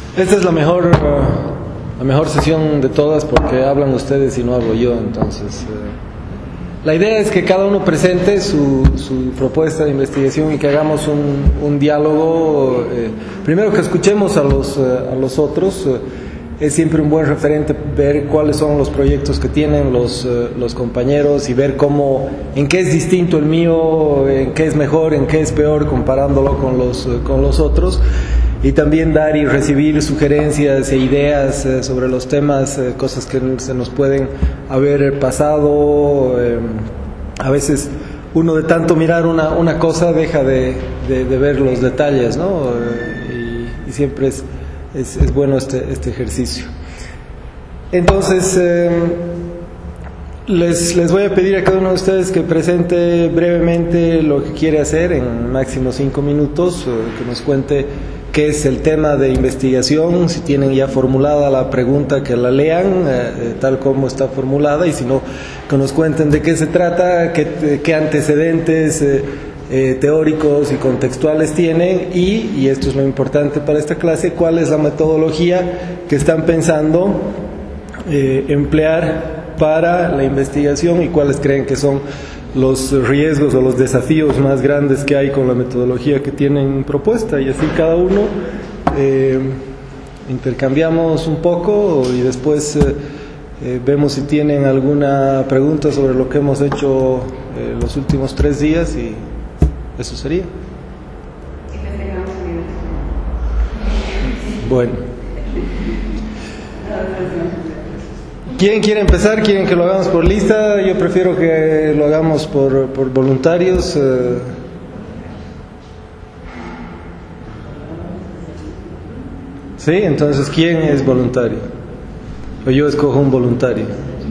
Esta es la mejor sesión de todas porque hablan ustedes y no hablo yo. Entonces, la idea es que cada uno presente su propuesta de investigación y que hagamos un diálogo. Primero que escuchemos a los otros. Es siempre un buen referente ver cuáles son los proyectos que tienen los compañeros y ver en qué es distinto el mío, en qué es mejor, en qué es peor comparándolo con los otros. Y también dar y recibir sugerencias e ideas sobre los temas, cosas que se nos pueden haber pasado. A veces uno de tanto mirar una cosa deja de ver los detalles, ¿no? Y siempre es bueno este ejercicio. Entonces, les voy a pedir a cada uno de ustedes que presente brevemente lo que quiere hacer en máximo 5 minutos, que nos cuente qué es el tema de investigación, si tienen ya formulada la pregunta que la lean tal como está formulada, y si no, que nos cuenten de qué se trata, qué antecedentes teóricos y contextuales tienen y esto es lo importante para esta clase, cuál es la metodología que están pensando emplear para la investigación y cuáles creen que son los riesgos o los desafíos más grandes que hay con la metodología que tienen propuesta, y así cada uno intercambiamos un poco y después vemos si tienen alguna pregunta sobre lo que hemos hecho los últimos 3 días y eso sería. Bueno. ¿Quién quiere empezar? ¿Quieren que lo hagamos por lista? Yo prefiero que lo hagamos por voluntarios. ¿Sí? Entonces, ¿quién es voluntario? O yo escojo un voluntario.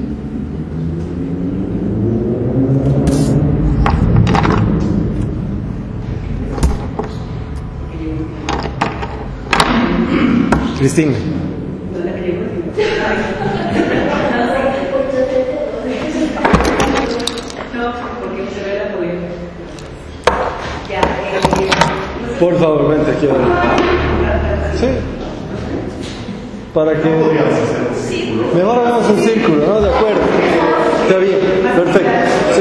Cristina. Por favor, vente aquí. Sí. Para que mejor hagamos un círculo, ¿no? De acuerdo. Está bien, perfecto. Sí.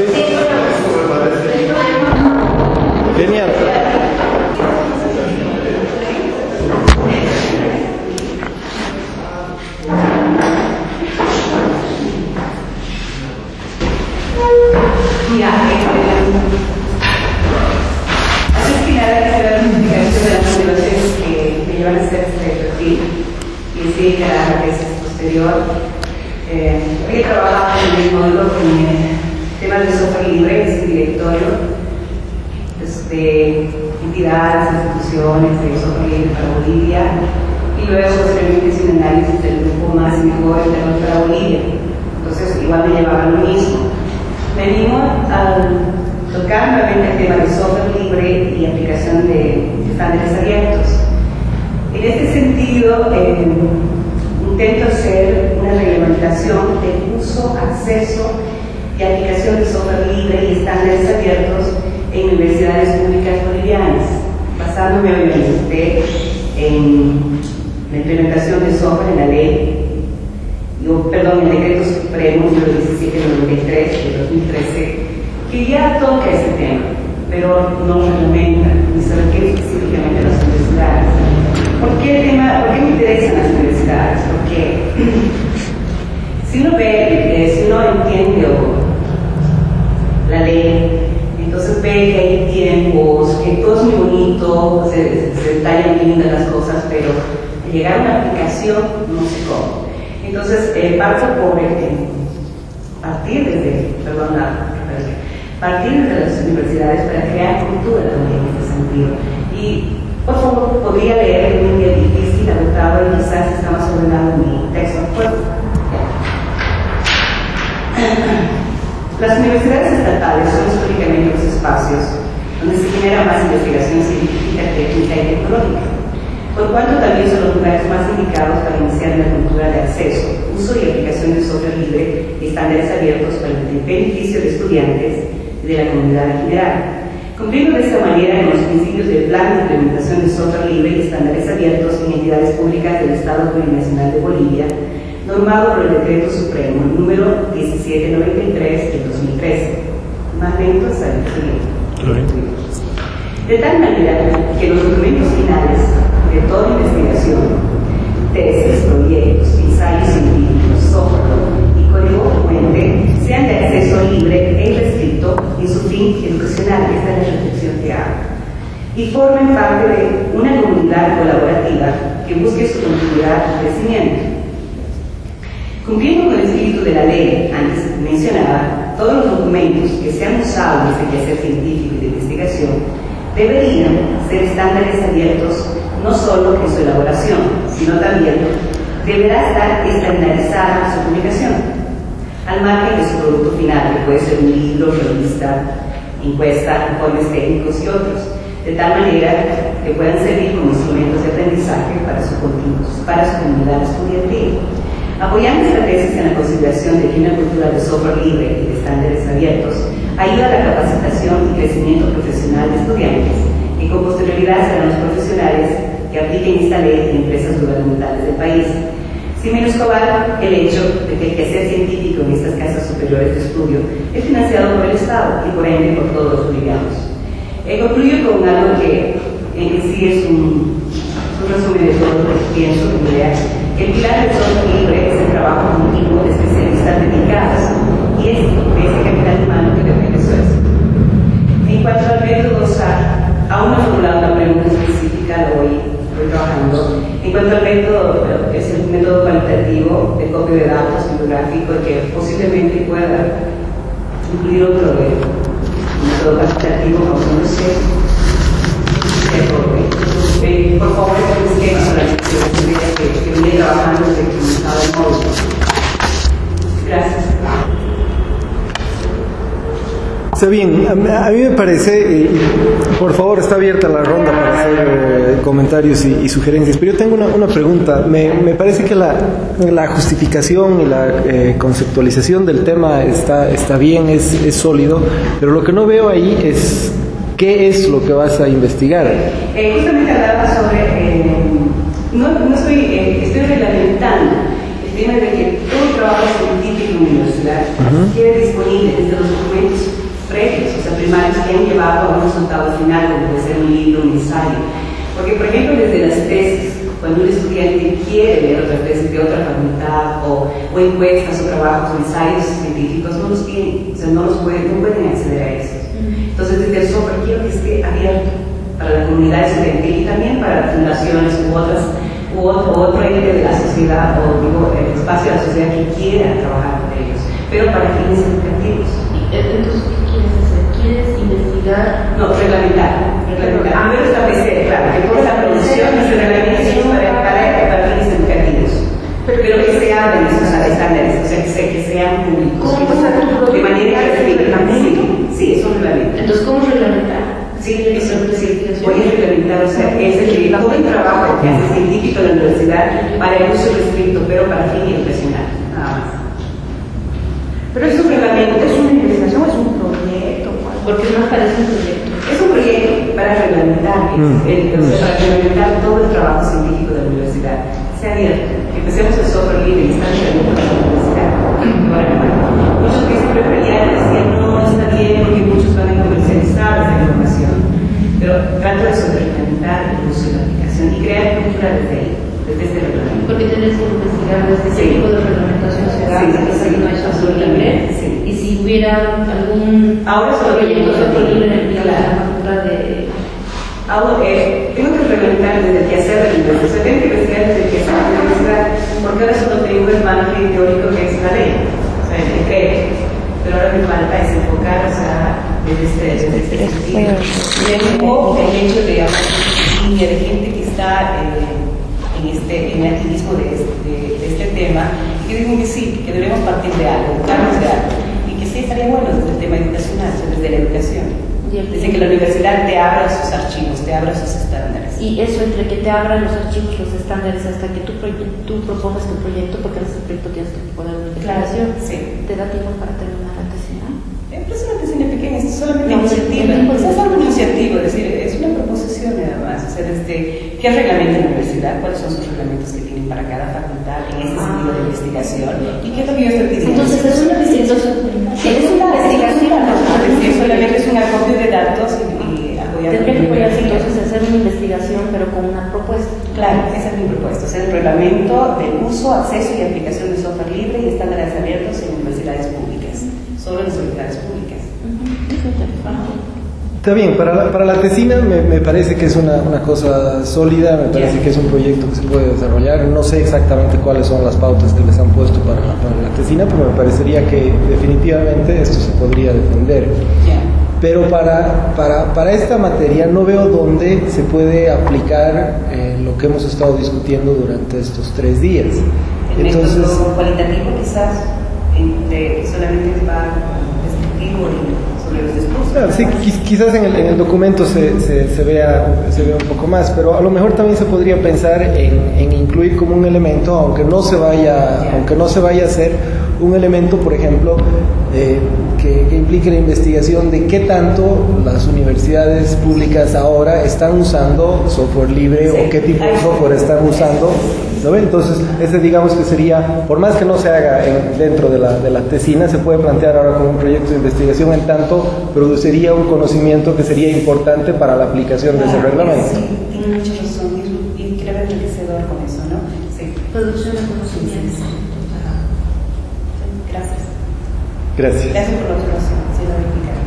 Genial. He trabajado en el módulo con temas de software libre, es el directorio de entidades, instituciones de software libre para Bolivia, y luego posteriormente hice un análisis del grupo más y mejor para Bolivia. Entonces igual me llevaba lo mismo. Venimos a tocar nuevamente el tema de software libre y aplicación de estándares abiertos. En este sentido, intento hacer una reglamentación del uso, acceso y aplicación de software libre y estándares abiertos en universidades públicas bolivianas, basándome obviamente en la implementación de software en la ley, el decreto supremo número 1793 de 2013, que ya toca este tema, pero no reglamenta ni se refiere específicamente a las universidades. ¿Por qué me interesan las universidades? Porque si uno entiende la ley, entonces ve que hay tiempos, que todo es muy bonito, se detallan lindas las cosas, pero al llegar a una aplicación no sé cómo. Entonces, partir desde las universidades para crear cultura también en ese sentido. Y por favor, podría leer un día difícil, agotado, y quizás está más ordenado mi texto al fuego. Las universidades estatales son históricamente los espacios donde se genera más investigación científica, técnica y tecnológica, por cuanto también son los lugares más indicados para iniciar la cultura de acceso, uso y aplicación de software libre y estándares abiertos para el beneficio de estudiantes y de la comunidad en general. Cumpliendo de esta manera con los principios del Plan de Implementación de Software Libre y Estándares Abiertos en entidades públicas del Estado Plurinacional de Bolivia, normado por el Decreto Supremo número 1793 del 2013. Más lento hasta el siguiente. De tal manera que los documentos finales de toda investigación, tesis, proyectos, ensayos científicos, software y código fuente sean de acceso libre e irrestricto en su fin educacional, esta es la reflexión que hago, y formen parte de una comunidad colaborativa que busque su continuidad y crecimiento. Cumpliendo con el espíritu de la ley antes mencionada, todos los documentos que sean usados en el quehacer científico y de investigación deberían ser estándares abiertos no solo en su elaboración, sino también deberá estar estandarizada su publicación, al margen de su producto final, que puede ser un libro, revista, encuesta, informes técnicos y otros, de tal manera que puedan servir como instrumentos de aprendizaje para su comunidad estudiantil. Apoyando esta tesis en la consideración de que una cultura de software libre y de estándares abiertos ayuda a la capacitación y crecimiento profesional de estudiantes, y con posterioridad serán los profesionales que apliquen esta ley en empresas gubernamentales del país, sin menoscabar el hecho de que el quehacer científico en estas casas superiores de estudio es financiado por el Estado y por ende por todos los bolivianos. Concluyo con algo que en sí es un resumen de todo lo que pienso en mi idea. El pilar del software libre es el trabajo continuo de especialistas dedicados y es de ese capital humano que depende de eso. En cuanto al método SAR, aún no he formulado una pregunta específica, lo voy trabajando. En cuanto al método, es el método cualitativo de copia de datos bibliográfico que posiblemente pueda incluir otro método cualitativo, como no sé. Por favor, es un esquema para que viene trabajando desde que estaba en módulo. Gracias. Está bien, a mí me parece, por favor, está abierta la ronda para hacer comentarios y sugerencias, pero yo tengo una pregunta. Me parece que la justificación y la conceptualización del tema está bien, es sólido, pero lo que no veo ahí es qué es lo que vas a investigar. Justamente hablaba sobre, estoy reglamentando el tema de que todo trabajo científico en la universidad quede disponible desde los documentos previos, o sea, primarios que han llevado a un resultado final, como puede ser un libro, un ensayo. Porque, por ejemplo, desde las tesis, cuando un estudiante quiere leer otras tesis de otra facultad o encuestas o trabajos o ensayos científicos, no los tienen, o sea, no pueden acceder a eso. Entonces, desde el software quiero que esté abierto para la comunidad estudiantil y también para las fundaciones u otro ente de la sociedad o el espacio de la sociedad que quiera trabajar con ellos, pero para fines educativos. Entonces, ¿qué quieres hacer? ¿Quieres investigar? No, reglamentar. Primero establecer, claro, que toda la producción y se reglamente para fines educativos, pero que se abren esos estándares, o sea, que sean públicos. ¿Cómo pasar tu de manera que sí, es un reglamento. Entonces, ¿cómo reglamentar? Sí, eso sí, voy a reglamentar, o sea, es el todo el trabajo que hace científico en la universidad para el uso restricto, pero para fin educacional, nada más. Pero es un reglamento, es una investigación, es un proyecto, porque no parece un proyecto. Es un proyecto para reglamentar, para reglamentar todo el trabajo científico de la universidad. Sea abierto, empecemos el software libre y está abierto para la universidad. Muchos que siempre decían, no, está bien, porque muchos van a comercializar esa información. Pero trato de reglamentar el uso y la aplicación y crear cultura desde ahí, desde este reglamento. Porque tienes que investigar desde qué tipo de reglamentación se da, que no es software libre. Sí. Y si hubiera algún proyecto software libre en la facultad de... Tengo que reglamentar desde el quehacer de la universidad. O sea, tengo que investigar desde el quehacer de la universidad, porque ahora solo tengo el margen teórico que es la ley, o sea, el decreto. Pero ahora me falta es enfocar, o sea, desde este sentido. Y el hecho de hablar de gente que está en el activismo de este tema, y que digo que sí, que debemos partir de algo, buscarnos de algo, y que sí estaría bueno desde el tema educacional, desde la educación. Desde que la universidad te abra sus archivos, te abra sus estándares. Y eso, entre que te abran los archivos, los estándares, hasta que tú propongas tu proyecto, porque en ese proyecto tienes que poner una investigación. Claro, sí. ¿Te da tiempo para terminar la tesis, no? Es una tesis pequeña. bien, es solamente iniciativa. Pues es algo iniciativo, es decir, es una proposición nada más. O sea, desde qué reglamenta la universidad, cuáles son sus reglamentos que tienen para cada facultad en ese sentido de investigación y qué es lo que yo estoy pidiendo. Entonces es una investigación. Es una investigación, solamente es un acopio de datos y apoyar. Tendría que apoyarse entonces hacer una investigación, pero con una propuesta. Claro, esa es mi propuesta, hacer el reglamento de uso, acceso y aplicación de software libre y estándares abiertos en universidades públicas, solo en las universidades públicas. Está bien, para la tesina me parece que es una cosa sólida, me parece que es un proyecto que se puede desarrollar. No sé exactamente cuáles son las pautas que les han puesto para la tesina, pero me parecería que definitivamente esto se podría defender. Pero para esta materia no veo dónde se puede aplicar lo que hemos estado discutiendo durante estos 3 días. Entonces, el método cualitativo quizás solamente va descriptivo sobre los discursos. Claro, sí, quizás en el documento se vea un poco más, pero a lo mejor también se podría pensar en incluir como un elemento, aunque no se vaya a hacer un elemento, por ejemplo, que implique la investigación de qué tanto las universidades públicas ahora están usando software libre o qué tipo de software están usando, ¿no? Entonces, ese digamos que sería, por más que no se haga dentro de la tesina, se puede plantear ahora como un proyecto de investigación, en tanto produciría un conocimiento que sería importante para la aplicación de ese reglamento. Sí, tiene mucha razón y creo enriquecedor con eso, ¿no? Sí. Producción de conocimientos. Gracias. Gracias. Gracias por la observación, sí, lo explicar.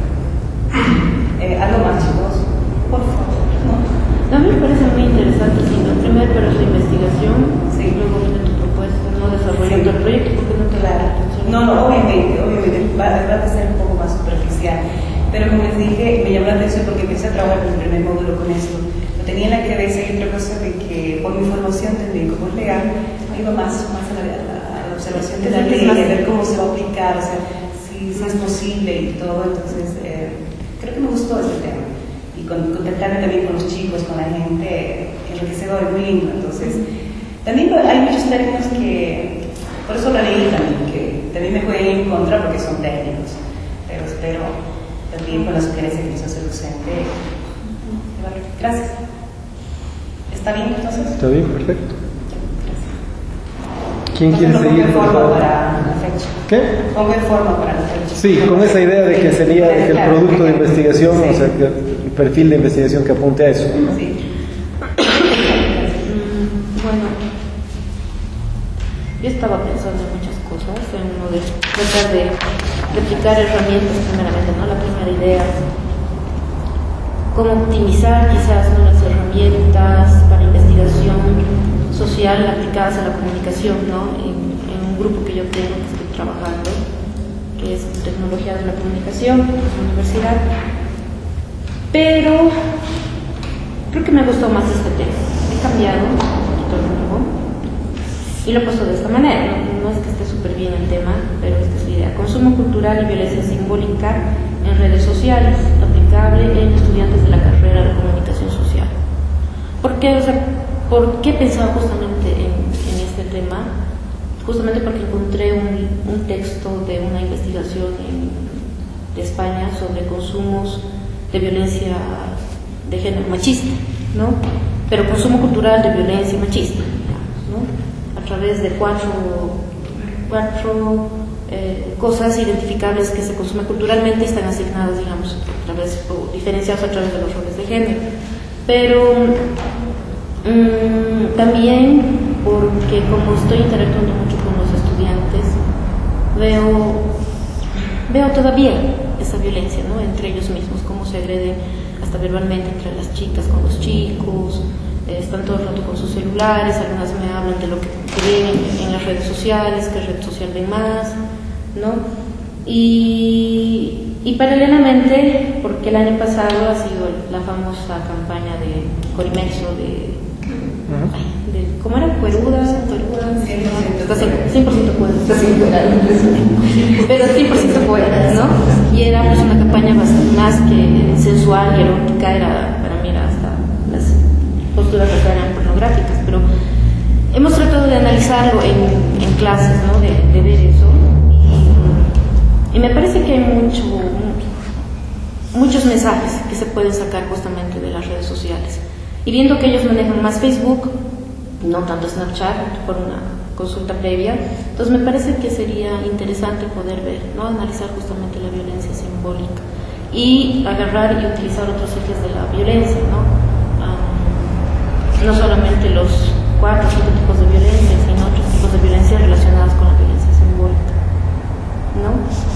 ¿Algo más, chicos? Por favor. No, a mí me parece muy interesante, sí, ¿no? Primero, pero su investigación, sí. Luego viene tu propuesta, no desarrollando el proyecto, porque no te da la atención. No, obviamente, va a ser un poco más superficial. Pero como les dije, me llamó la atención porque empecé a trabajar en el primer módulo con esto. Lo tenía en la cabeza y otra cosa de que por mi formación también como es legal, iba más a la observación de la ley, a ver cómo se va a aplicar, o sea, si es posible y todo. Entonces, creo que me gustó este tema. Y contactarme también con los chicos, con la gente, enriquecedor, es muy lindo. Entonces, también hay muchos términos que, por eso lo leí también, que también me pueden ir en contra porque son técnicos. Pero espero también con la sugerencia que nos hace el docente. Gracias. ¿Está bien entonces? Está bien, perfecto. Gracias. ¿Quién quiere seguir? Pongo forma para la fecha. ¿Qué? Pongo forma para la fecha. Sí, con esa idea de que sería de que el producto de investigación, sí. O sea, que el perfil de investigación que apunte a eso. Sí. Bueno, yo estaba pensando en muchas cosas, en uno de tratar de aplicar herramientas primeramente, ¿no? La primera idea, cómo optimizar quizás, ¿no?, las herramientas para investigación social aplicadas a la comunicación, ¿no? En un grupo que yo tengo, que estoy trabajando, que es Tecnología de la Comunicación, en la universidad. Pero creo que me gustó más este tema. He cambiado un poquito el rumbo y lo he puesto de esta manera. No es que esté súper bien el tema, pero esta es la idea. Consumo cultural y violencia simbólica en redes sociales, aplicable en estudiantes de la carrera de comunicación social. ¿Por qué? O sea, ¿por qué pensaba justamente en este tema? Justamente porque encontré un texto de una investigación de España sobre consumos de violencia de género machista, ¿no? Pero consumo cultural de violencia machista, ¿no? A través de cuatro cosas identificables que se consumen culturalmente y están asignadas, digamos, o diferenciadas a través de los roles de género. Pero también porque como estoy interactuando mucho con los estudiantes, veo todavía esa violencia, ¿no?, entre ellos mismos, cómo se agreden hasta verbalmente entre las chicas con los chicos, están todo el rato con sus celulares, algunas me hablan de lo que ven en las redes sociales, qué red social ven más, ¿no? Y paralelamente, porque el año pasado ha sido la famosa campaña de Corimexo ¿cómo era? Cueruda, 100% cueruda, pero 100% poeta, ¿no? Y era pues una campaña bastante más que sensual y erótica, para mí era hasta las posturas eran pornográficas, pero hemos tratado de analizarlo en clases, ¿no? De ver eso, y me parece que hay muchos mensajes que se pueden sacar justamente de las redes sociales. Y viendo que ellos manejan más Facebook, no tanto Snapchat, por una consulta previa, entonces me parece que sería interesante poder ver, ¿no? Analizar justamente la violencia simbólica y agarrar y utilizar otros ejes de la violencia, ¿no? No solamente los 4 o 5 tipos de violencia, sino otros tipos de violencia relacionados con la violencia simbólica, ¿no?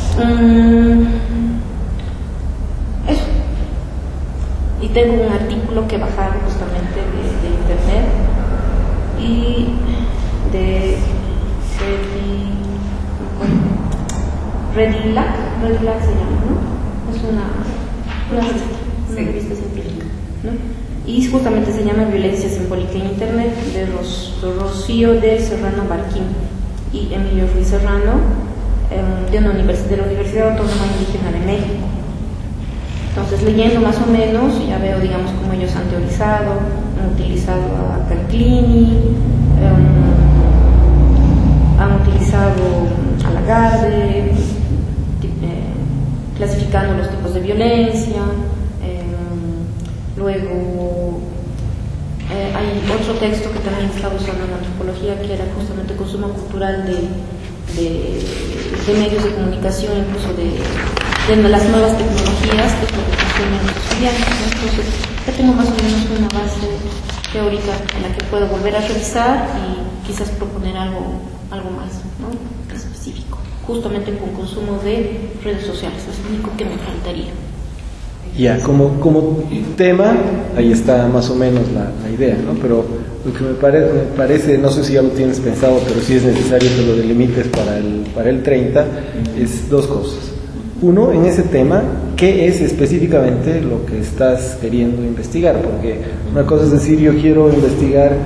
Eso. Y tengo un artículo que he bajado justamente de internet y de Redilac se llama, ¿no? Es una revista científica, ¿no? Y justamente se llama Violencia Simbólica en Internet, de Rocío del Serrano Barquín y Emilio Ruiz Serrano, de la Universidad Autónoma Indígena de México. Entonces, leyendo más o menos, ya veo, digamos, cómo ellos han teorizado, han utilizado a Calclini, han utilizado a Lagarde, clasificando los tipos de violencia. Luego hay otro texto que también estaba usando en antropología, que era justamente consumo cultural de medios de comunicación, incluso de las nuevas tecnologías, que es lo que consumen los estudiantes, ¿no? Entonces ya tengo más o menos una base teórica en la que puedo volver a revisar y quizás proponer algo más, ¿no? Específico, justamente con consumo de redes sociales. Es lo único que me faltaría. Ya, como tema, ahí está más o menos la idea, ¿no? Pero lo que me parece, no sé si ya lo tienes pensado, pero si es necesario que lo delimites para el 30, es 2 cosas. Uno, en ese tema, ¿qué es específicamente lo que estás queriendo investigar? Porque una cosa es decir, yo quiero investigar,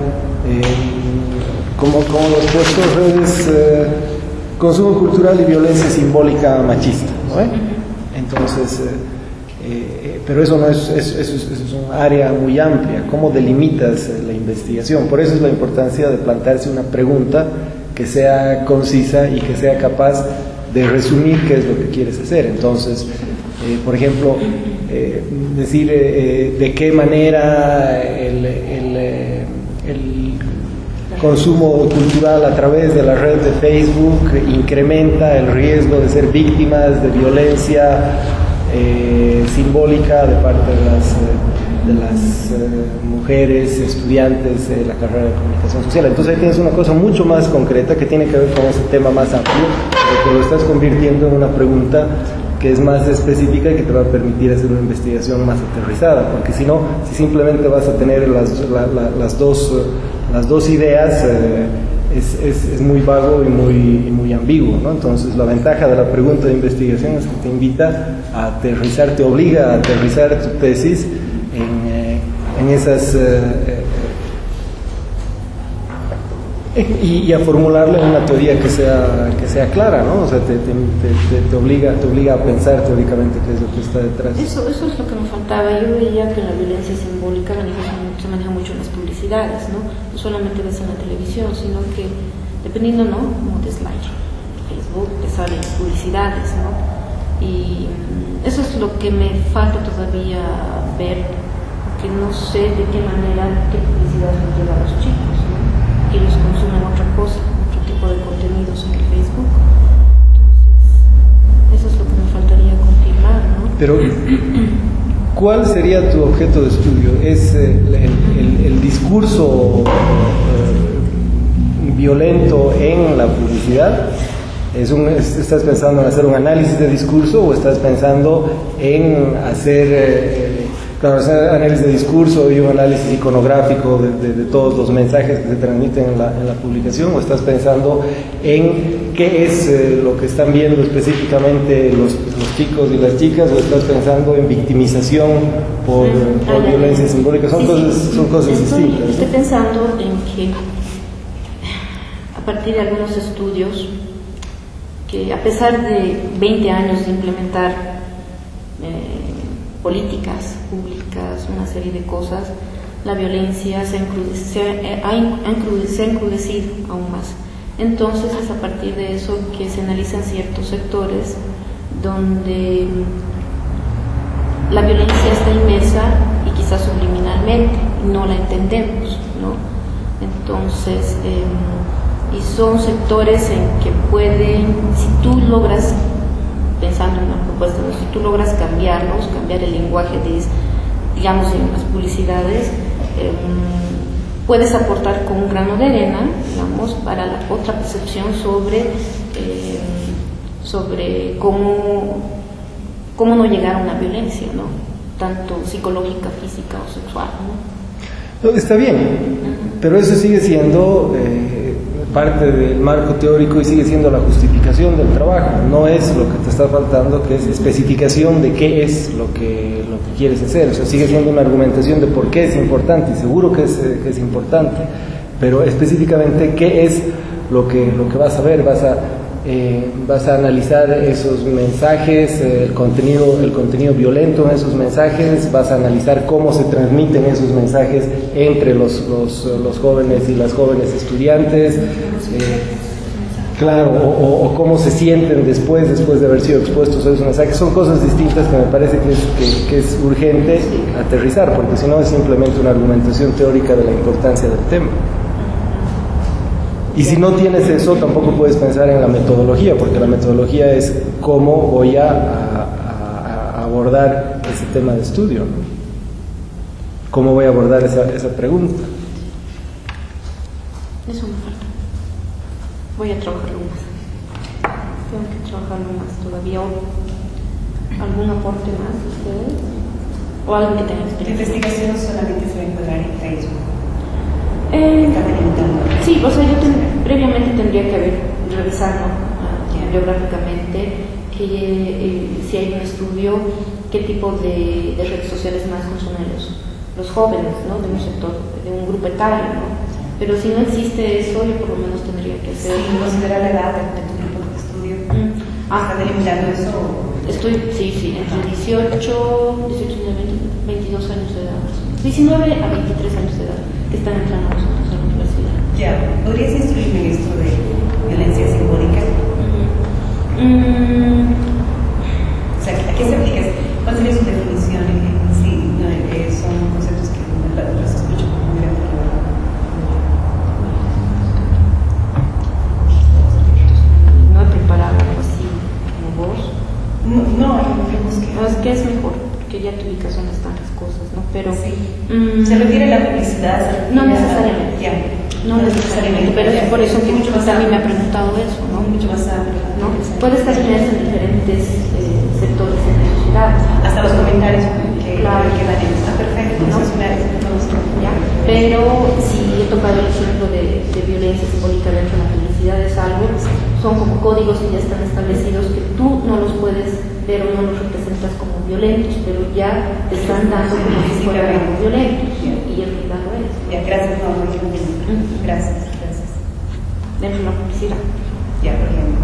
como los puestos redes, consumo cultural y violencia simbólica machista, ¿no? Entonces, pero eso no es un área muy amplia. ¿Cómo delimitas la investigación? Por eso es la importancia de plantearse una pregunta que sea concisa y que sea capaz de resumir qué es lo que quieres hacer. Entonces, por ejemplo, decir de qué manera el consumo cultural a través de la red de Facebook incrementa el riesgo de ser víctimas de violencia simbólica de parte de las mujeres estudiantes de la carrera de comunicación social. Entonces ahí tienes una cosa mucho más concreta que tiene que ver con ese tema más amplio, porque lo estás convirtiendo en una pregunta que es más específica y que te va a permitir hacer una investigación más aterrizada, porque si no, si simplemente vas a tener las dos ideas, es muy vago y muy ambiguo, ¿no? Entonces la ventaja de la pregunta de investigación es que te invita a aterrizar, te obliga a aterrizar tu tesis en esas y a formularla en una teoría que sea clara, ¿no? O sea, te obliga a pensar teóricamente qué es lo que está detrás. Eso es lo que me faltaba. Yo veía que la violencia simbólica se maneja mucho en las publicidades, ¿no? No solamente ves en la televisión, sino que dependiendo, ¿no? Como te slide, Facebook, te salen publicidades, ¿no? Y eso es lo que me falta todavía ver, porque no sé de qué manera, qué publicidad les llega a los chicos, ¿no? Que ellos consumen otra cosa, otro tipo de contenidos en el Facebook. Entonces, eso es lo que me faltaría confirmar, ¿no? Pero, ¿cuál sería tu objeto de estudio? ¿Es el discurso violento en la publicidad? ¿Estás pensando en hacer un análisis de discurso o estás pensando en hacer análisis de discurso y un análisis iconográfico de todos los mensajes que se transmiten en la publicación, o estás pensando en qué es lo que están viendo específicamente los chicos y las chicas, o estás pensando en victimización por violencia simbólica? Son cosas distintas. Estoy pensando en que a partir de algunos estudios, que a pesar de 20 años de implementar políticas públicas, una serie de cosas, la violencia se ha encrudecido aún más. Entonces es a partir de eso que se analizan ciertos sectores donde la violencia está inmersa y quizás subliminalmente, y no la entendemos, ¿no? Entonces, y son sectores en que pueden, si tú logras, pensando en una propuesta, ¿no? Si tú logras cambiarlos, cambiar el lenguaje digamos en las publicidades, puedes aportar con un grano de arena, digamos, para la otra percepción sobre cómo no llegar a una violencia, ¿no? Tanto psicológica, física o sexual, ¿no? No, está bien, pero eso sigue siendo parte del marco teórico y sigue siendo la justificación del trabajo. No es lo que te está faltando, que es especificación de qué es lo que quieres hacer. O sea, sigue siendo una argumentación de por qué es importante, y seguro que es importante, pero específicamente qué es lo que vas a ver. Vas a analizar esos mensajes, el contenido violento en esos mensajes, vas a analizar cómo se transmiten esos mensajes entre los jóvenes y las jóvenes estudiantes, claro, o cómo se sienten después de haber sido expuestos a esos mensajes. Son cosas distintas que me parece que es urgente aterrizar, porque si no es simplemente una argumentación teórica de la importancia del tema. Y si no tienes eso, tampoco puedes pensar en la metodología, porque la metodología es cómo voy a abordar ese tema de estudio, ¿no? ¿Cómo voy a abordar esa pregunta? Eso me falta. Voy a trabajarlo más. Tengo que trabajarlo más todavía. ¿Algún aporte más de ustedes? ¿O algo que tengan experiencia? ¿La investigación solamente se va a encontrar en Facebook? Sí, o sea, yo previamente tendría que haber revisado biográficamente si hay un estudio, qué tipo de redes sociales más consumen los jóvenes, ¿no? De un sector, de un grupo etario, ¿no? Pero si no existe eso, yo por lo menos tendría que hacer. Sí, considerar la edad de tu grupo de estudio. ¿Estás delimitando eso? Estoy, sí, entre 18 y 22 años de edad. 19 a 23 años de edad que están entrando nosotros a la universidad. Ya, ¿podrías instruirme en esto de violencia simbólica? O sea, ¿a qué se aplica? ¿Cuál sería su definición? Sí, no, son conceptos que los escucho muy bien. No he preparado algo así como vos. No, es que es mejor, porque ya te ubicas dónde están las cosas, ¿no? Pero sí. ¿Se refiere a la publicidad? No necesariamente. Ya. No necesariamente, pero es por eso que mucho más a mí me ha preguntado eso, ¿no? Mucho más amplio, ¿no? Puede estar inmerso en diferentes sectores de la sociedad. Hasta los comentarios que claro, que dan está perfecto, ¿no? ¿Ya? Pero si he tocado el ejemplo de violencia simbólica dentro de la publicidad, es algo, son como códigos que ya están establecidos que tú no los puedes ver o no los representas como violentos, pero ya te están dando como si fueran violentos, y el cuidado es. Ya, gracias, no, gracias. Dentro de la publicidad. Ya, por ejemplo.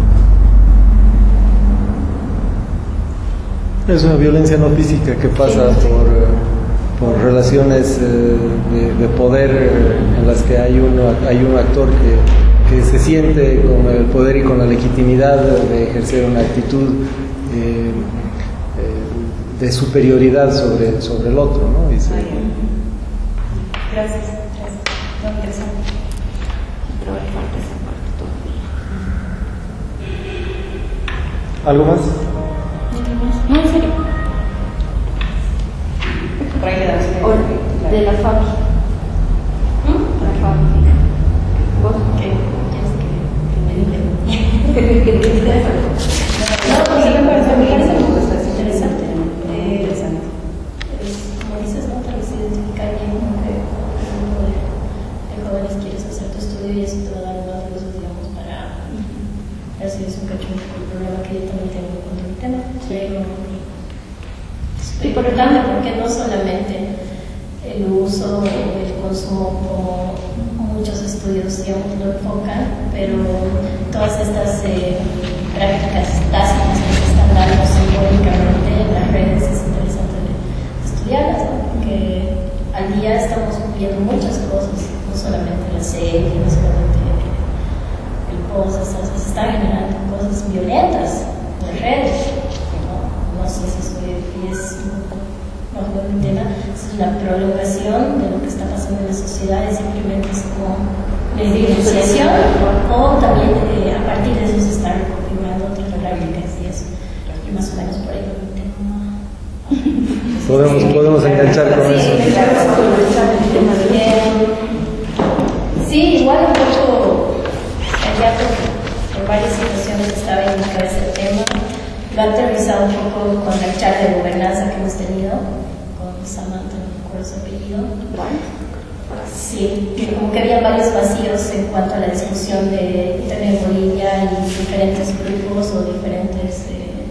Es una violencia no física que pasa por relaciones de poder en las que hay un actor que se siente con el poder y con la legitimidad de ejercer una actitud de superioridad sobre el otro, ¿no? Gracias. No, interesante. Pero hay falta esa parte todavía. ¿Algo más? No, en serio. Por ahí le das De la fábrica. La fábrica. ¿Vos qué? ¿Qué te interesa? No, sí, me parece interesante. Interesante. Como dices, ¿no? Tal vez identificar bien con qué grupo de jóvenes quieres hacer tu estudio y eso te va a dar más luz, digamos, para ver si es un cacho el problema que yo también tengo con el tema. Pero es importante porque no solamente el uso o el consumo como muchos estudios, digamos, lo enfocan, pero todas estas prácticas tácitas que se están dando simbólicamente en las redes es interesante de estudiarlas, ¿no? Porque al día estamos viendo muchas cosas, no solamente la serie, no solamente el post, se están generando cosas violentas en las redes, ¿no? No sé si estoy es bajo el tema, es una prolongación de lo que está pasando en la sociedad, es simplemente es como una evidenciación, o también a partir de eso se está reconfigurando otras prácticas y eso, y más o menos por ahí lo tengo. Podemos enganchar con eso. Sí, igual un poco allá por varias situaciones estaba en mi cabeza el tema. Lo he aterrizado un poco con la charla de gobernanza que hemos tenido con Samantha, no recuerdo su apellido. Sí, como que había varios vacíos en cuanto a la discusión de Internet en Bolivia y diferentes grupos o diferentes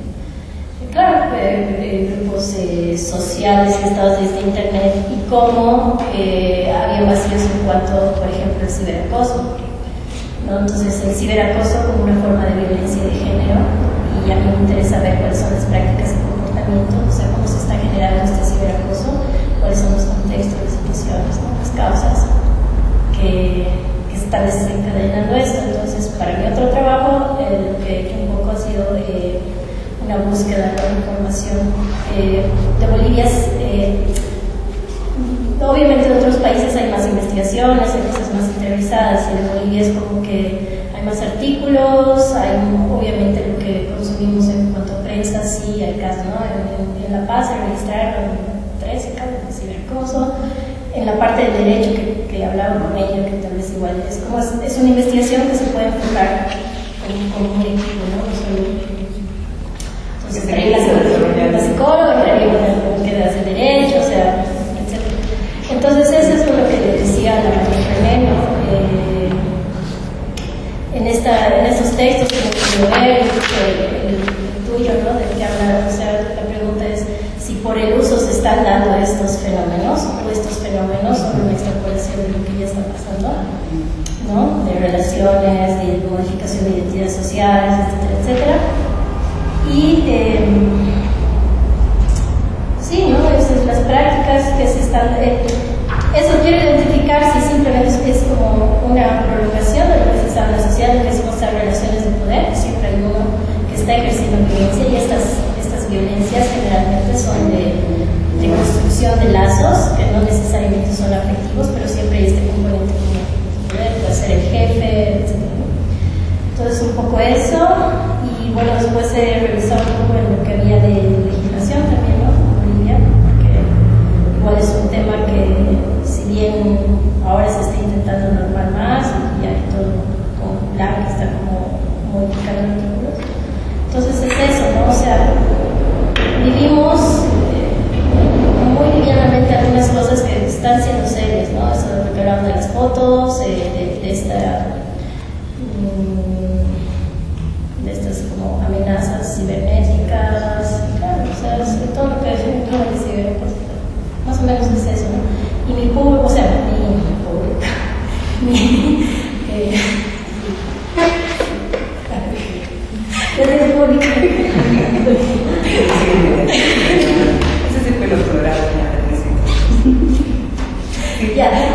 grupos sociales listados desde Internet, y cómo había vacíos en cuanto, por ejemplo, al ciberacoso, ¿no? Entonces, el ciberacoso como una forma de violencia de género, y a mí me interesa ver cuáles son las prácticas y comportamientos, o sea, cómo se está generando este ciberacoso, cuáles son los contextos, las situaciones, ¿no? Las causas que están desencadenando esto. Entonces, para mi otro trabajo, lo que he hecho un poco ha sido una búsqueda de información de Bolivia. Obviamente en otros países hay más investigaciones, hay cosas más interiorizadas, y en Bolivia es como que hay más artículos, hay obviamente lo que consumimos en cuanto a prensa, sí hay casos, ¿no? En La Paz se registraron 13 casos de ciberacoso. En la parte del derecho que hablaba con ella, que tal vez igual es una investigación que se puede enfocar como un equipo, ¿no? Entonces traía la psicóloga, traía las búsquedas de derecho, o sea, etc. Entonces eso es lo que le decía a la María René, ¿no? En estos textos que lo veo, el tuyo, ¿no? Del que habla, o sea, la pregunta es si por el uso se están dando estos fenómenos, o estos fenómenos son una extrapolación de lo que ya está pasando, ¿no? De relaciones, de modificación de identidades sociales, etcétera, etcétera. Y sí, ¿no? Esas, las prácticas que se están... eso quiero identificar si simplemente es como una prolongación de lo que se está en la sociedad, lo que es mostrar relaciones de poder. Siempre hay uno que está ejerciendo violencia, y estas violencias generalmente son de construcción de lazos que no necesariamente son afectivos, pero siempre hay este componente como de poder, puede ser el jefe, etc. Entonces un poco eso. Y bueno, después he revisado un poco en lo que había de legislación también, ¿no? En Bolivia, porque igual es un tema que, si bien ahora se está intentando normar más, y hay todo con un plan que está como modificando artículos. Entonces es eso, ¿no? O sea, vivimos muy livianamente algunas cosas que están siendo serias, ¿no? Eso de lo que hablaban de las fotos, de estas como amenazas cibernéticas, claro, o sea, sobre todo lo que ciber, pues, más o menos es eso, ¿no? Y mi público, o sea, ese es el pelo colorado, ya,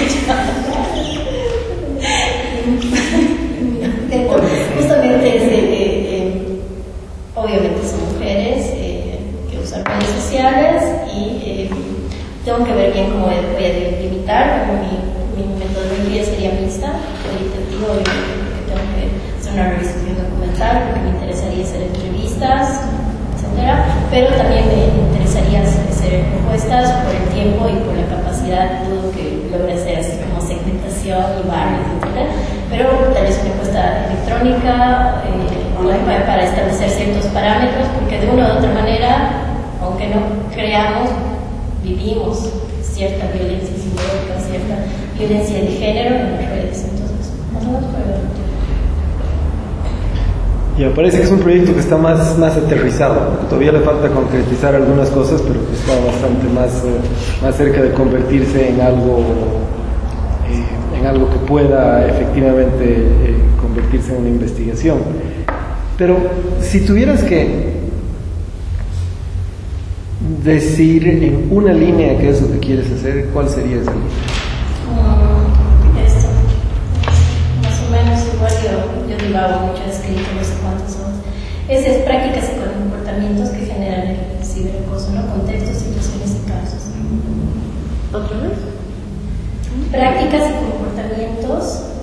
justamente es obviamente son mujeres que usan redes sociales, y tengo que ver bien cómo voy a delimitar, como mi metodología sería mixta, cualitativa, obviamente, porque tengo que hacer una revisión documental, porque me interesaría hacer entrevistas, etcétera, pero también me interesaría hacer encuestas por el tiempo y por la capacidad, dudo que logre hacer así como segmentación y barrios, etcétera, pero tal vez una encuesta electrónica para establecer ciertos parámetros, porque de una u otra manera, aunque no creamos, vivimos cierta violencia simbólica, cierta violencia de género en las redes. Entonces, más o menos por ahí. Y me parece que es un proyecto que está más aterrizado. Todavía le falta concretizar algunas cosas, pero que está bastante más cerca de convertirse en algo que pueda efectivamente convertirse en una investigación. Pero si tuvieras que decir en una línea qué es lo que quieres hacer, ¿cuál sería esa línea? Esto, más o menos igual yo divago mucho, he escrito no sé cuántas horas. Es prácticas y comportamientos que generan el ciberacoso.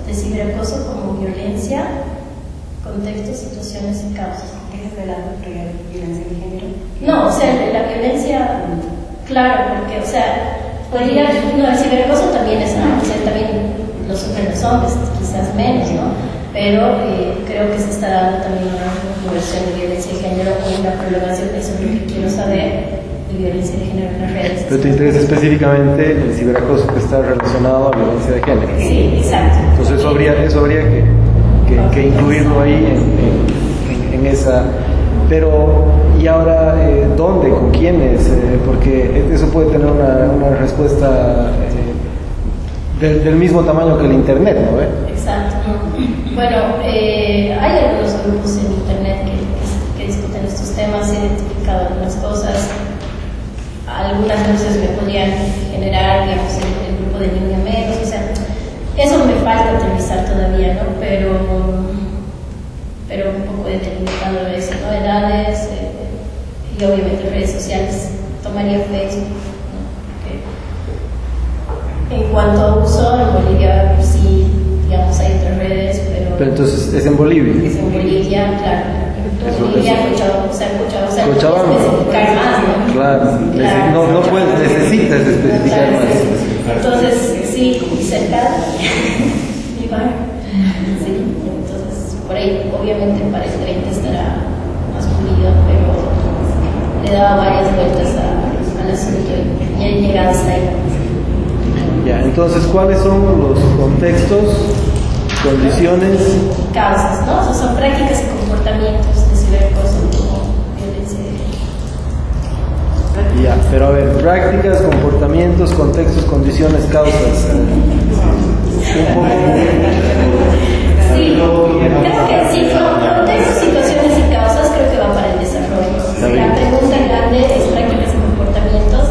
de ciberacoso como violencia, contextos, situaciones y causas. ¿Estás hablando de violencia de género? No, o sea, la violencia, claro, porque, o sea, podría, no, el ciberacoso también es, o sea, también lo sufren los hombres, quizás menos, ¿no? Pero creo que se está dando también una conversión de violencia de género o una prolongación, eso es lo que quiero saber, de violencia de género en las redes. Pero te interesa específicamente el ciberacoso que está relacionado a violencia de género. Sí, exacto. Entonces eso habría que incluirlo ahí en esa. Pero, ¿y ahora dónde? ¿Con quiénes? Porque eso puede tener una respuesta del mismo tamaño que el Internet, ¿no? Exacto. Bueno, hay algunos grupos en Internet que discuten estos temas, he identificado algunas cosas. Algunas veces me podrían generar, digamos, el grupo de lineamientos, o sea, eso me falta aterrizar todavía, ¿no? Pero un poco delimitado eso, ¿no? Edades y obviamente redes sociales. Tomaría Facebook, ¿no? En cuanto a uso, en Bolivia sí, digamos, hay otras redes, pero entonces es en Bolivia. Es en Bolivia, claro. Bolivia, Cochabamba. Especificar más, ¿no? Claro, no puedes, necesitas especificar más. Entonces, sí, cerca mi bar. Sí, entonces, por ahí, obviamente, para el 30 estará más pulido, pero le daba varias vueltas al asunto y he llegado hasta ahí. Ya, entonces, ¿cuáles son los contextos, condiciones? Causas, ¿no? O sea, son prácticas y comportamientos de ciberacoso como violencia de género. Ya, pero a ver, prácticas, comportamientos, contextos, condiciones, causas. Un poco. Sí, creo que sí, contextos, situaciones y causas creo que va para el desarrollo. La pregunta grande es prácticas y comportamientos.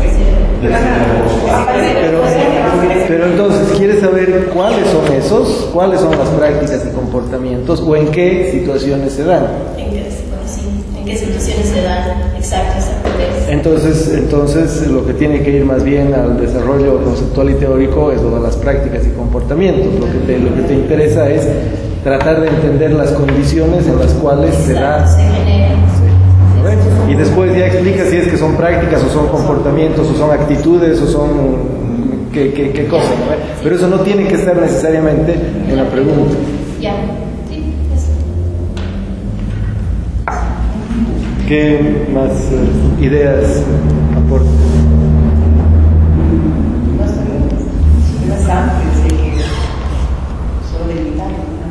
Pero entonces, ¿quieres saber cuáles son esos? ¿Cuáles son las prácticas y comportamientos? ¿O en qué situaciones se dan? ¿En qué situaciones se dan? Exacto, Entonces, lo que tiene que ir más bien al desarrollo conceptual y teórico es lo de las prácticas y comportamientos. Lo que te interesa es tratar de entender las condiciones en las cuales se da. Se genera. Sí. Y después ya explica si es que son prácticas o son comportamientos o son actitudes o son qué cosa, ¿no? Pero eso no tiene que estar necesariamente en la pregunta. Ya, sí, eso. ¿Qué más ideas aportan? No estoy bastante, sé que solo delimitar,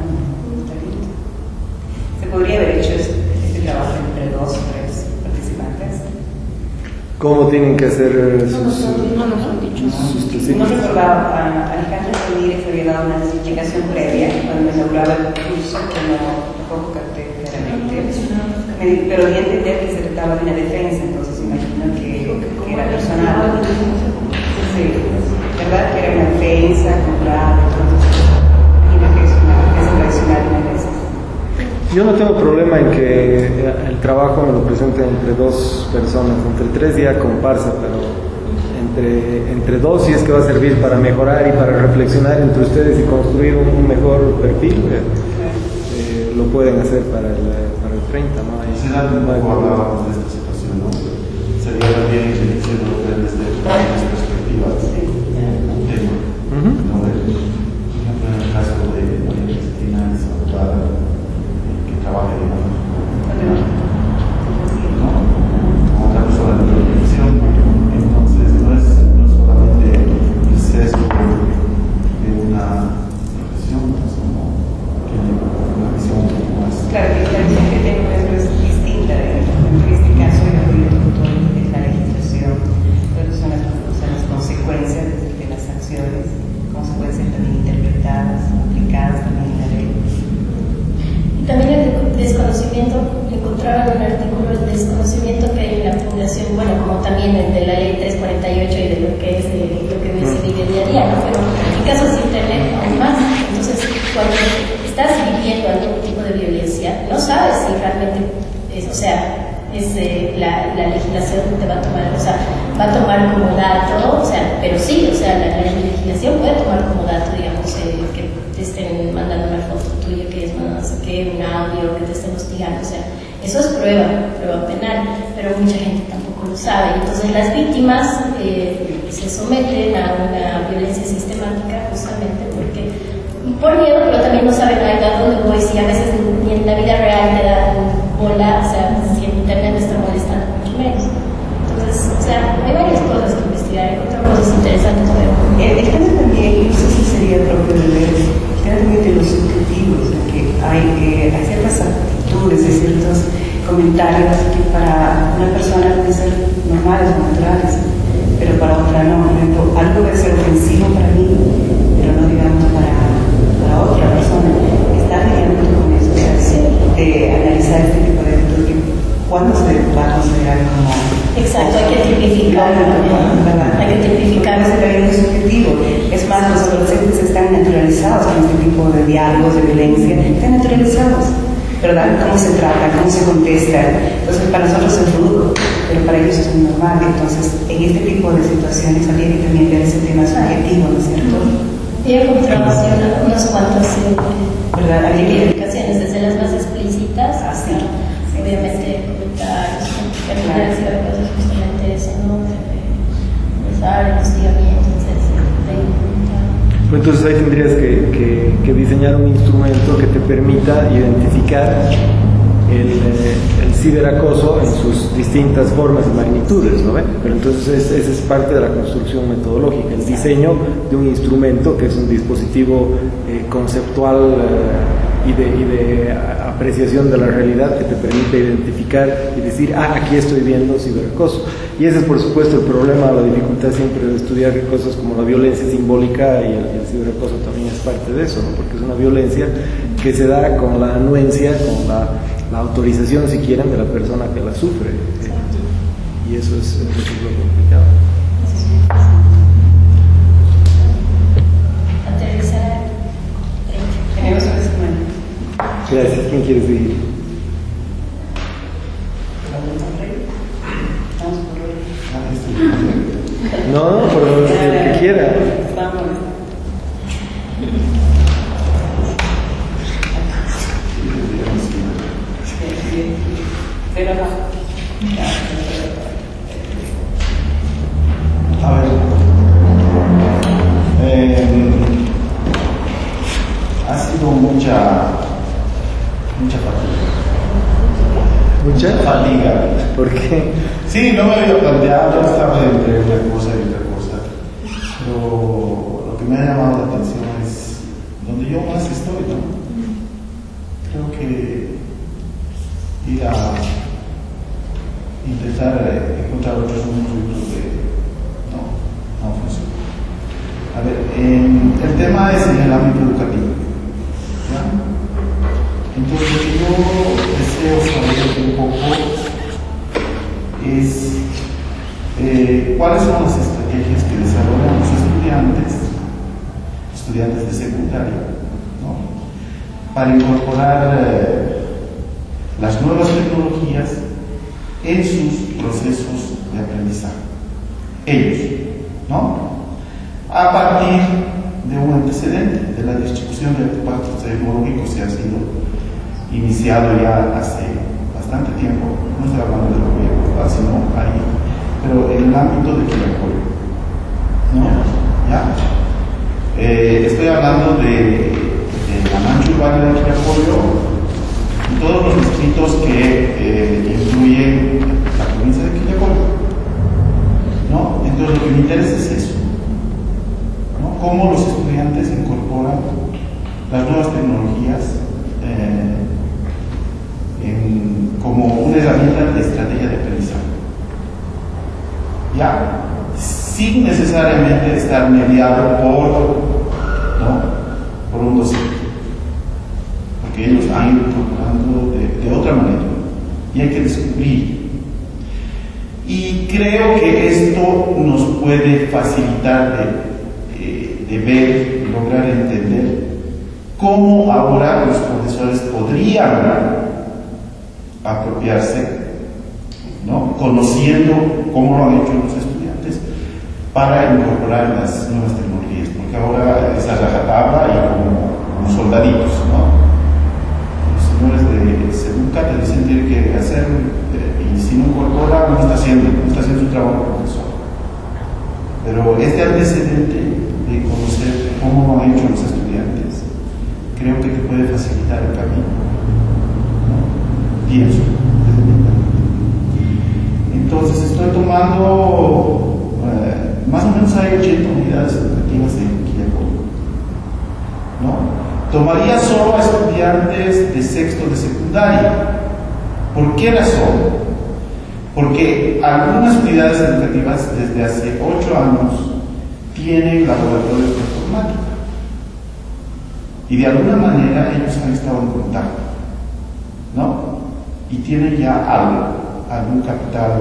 se podría haber hecho este trabajo entre 2 o 3 participantes. ¿Cómo tienen que hacer sus No recordaba, Alejandra Rodríguez había dado una explicación previa cuando me inauguraba el curso, pero tampoco capté claramente. Pero di a entender que se trataba de una defensa, entonces imagino que era personal. Sí, ¿verdad? Que era una defensa, comprar, entonces, es reaccionar una vez. Yo no tengo problema en que el trabajo me lo presenten entre 2 personas, entre 3 ya comparsa, pero entre 2 si es que va a servir para mejorar y para reflexionar entre ustedes y construir un mejor perfil, lo pueden hacer para el 30, ¿no? Hace rato un poco hablábamos de esta situación, ¿no? Sería también introducirlo desde varias perspectivas un tema, ¿no? Por ejemplo, en el caso de María Cristina, que trabaja en otra persona de la organización, entonces no es solamente el sesgo de una profesión, sino que una visión un poco más. Claro, la visión que tengo es distinta. En este caso, yo había de la legislación, cuáles son las consecuencias de las acciones, cómo se pueden ser también interpretadas, aplicadas también en la ley. Y también el desconocimiento, encontraba en un artículo el desconocimiento que hay en la fundación, bueno, como también el de la ley 348 y de lo que es lo que se vive día a día, ¿no? Pero en casos de internet aún más. Entonces, cuando estás viviendo algún tipo de violencia, no sabes si realmente es, o sea, es la legislación te va a tomar, o sea, va a tomar como dato, o sea, pero sí, o sea, la legislación puede tomar como dato, digamos, que te estén mandando una foto tuya, que es no sé qué, un audio, que te estén hostigando, o sea, eso es prueba penal, pero mucha gente tampoco lo sabe. Entonces las víctimas se someten a una violencia sistemática justamente porque por miedo, pero también no saben a dónde voy, si a veces ni en la vida real te dan bola, o sea, si en internet me está molestando mucho menos. Entonces, o sea, hay varias cosas que investigar, hay otras cosas interesantes. El género también, no sé si sería propio de ver, el género también de los subjetivos, que hay ciertas actitudes, hay ciertos comentarios que para una persona pueden ser normales o naturales, pero para otra no. Por ejemplo, algo debe ser ofensivo para mí, pero no digamos para otra persona. Estar leyendo con eso, o sea, de analizar este tipo de actitudes, ¿cuándo se va a considerar como? Exacto, hay que tipificar. Hay que tipificar. Ese también es subjetivo. Es más, los adolescentes están naturalizados con este tipo de diálogos, de violencia, están naturalizados. ¿Verdad? Cómo se trata, cómo se contesta. Entonces, para nosotros es rudo, pero para ellos es muy normal. Entonces, en este tipo de situaciones habría que también ver ese tema subjetivo, ¿no es cierto? Y he encontrado unos cuantos ¿verdad? Habría que identificaciones, desde las más explícitas hasta, obviamente, comentarios, cosas justamente eso, ¿no? El hostigamiento, etc. Entonces ahí tendrías que diseñar un instrumento que te permita identificar el ciberacoso en sus distintas formas y magnitudes, ¿no ve? Pero entonces esa es parte de la construcción metodológica, el diseño de un instrumento que es un dispositivo conceptual y de apreciación de la realidad que te permite identificar y decir, aquí estoy viendo ciberacoso. Y ese es por supuesto el problema, la dificultad siempre de estudiar cosas como la violencia simbólica, y el ciberacoso también es parte de eso, ¿no? Porque es una violencia que se da con la anuencia, con la autorización, si quieren, de la persona que la sufre. Y eso es lo complicado. Gracias. ¿Quién quiere seguir? No, por el que quiera. A ver, ha sido mucha fatiga. ¿Mucha? Fatiga. ¿Por qué? Sí, no me había planteado, estaba entre una cosa y otra cosa. Pero lo que me ha llamado la atención es donde yo más estoy, ¿no? Creo que ir a intentar encontrar otros mundos no funciona. A ver, el tema es en el ámbito educativo, ¿ya? Entonces lo que yo deseo saber un poco es cuáles son las estrategias que desarrollan los estudiantes de secundaria, ¿no? Para incorporar las nuevas tecnologías en sus procesos de aprendizaje. Ellos, ¿no? A partir de un antecedente de la distribución de artefactos tecnológicos que ha sido iniciado ya hace bastante tiempo, no estoy hablando del gobierno, sino ahí, pero en el ámbito de Quillacollo, ¿no? ¿Ya? Estoy hablando de la mancha urbana de Quillacollo y todos los distritos que incluyen la provincia de Quillacollo, ¿no? Entonces lo que me interesa es eso, ¿no? Cómo los estudiantes incorporan las nuevas tecnologías como una herramienta de estrategia de aprendizaje, ya, sin necesariamente estar mediado por un docente, porque ellos han ido incorporando de otra manera y hay que descubrir. Y creo que esto nos puede facilitar de ver, lograr entender cómo ahora los profesores podrían apropiarse, ¿no? Conociendo cómo lo han hecho los estudiantes. para incorporar las nuevas tecnologías, porque ahora es a rajatabla y como soldaditos, ¿no? Los señores de Seduca te dicen tiene que hacer, y si no incorpora, no está haciendo su trabajo como profesor. Pero este antecedente de conocer cómo lo han hecho los estudiantes, creo que te puede facilitar el camino, ¿no? Pienso, entonces estoy tomando más o menos hay 80 unidades educativas en Quillacollo, ¿no? Tomaría solo a estudiantes de sexto de secundaria. ¿Por qué razón? Porque algunas unidades educativas desde hace 8 años tienen laboratorios de informática y de alguna manera ellos han estado en contacto, ¿no? Y tienen ya algún capital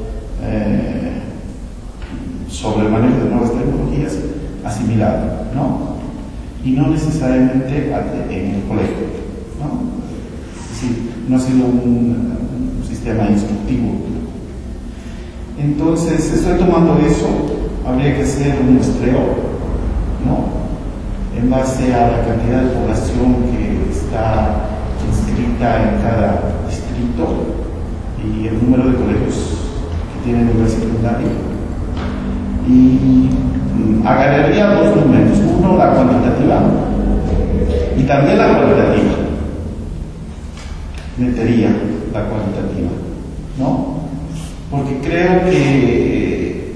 sobre el manejo de nuevas tecnologías asimilado, ¿no? Y no necesariamente en el colegio, ¿no? Es decir, no ha sido un sistema instructivo. Entonces, estoy tomando eso, habría que hacer un muestreo, ¿no? En base a la cantidad de población que está inscrita en cada distrito y el número de colegios que tienen nivel secundario. Y agarraría dos números, uno la cuantitativa y también la cualitativa. Metería la cuantitativa, ¿no? Porque creo que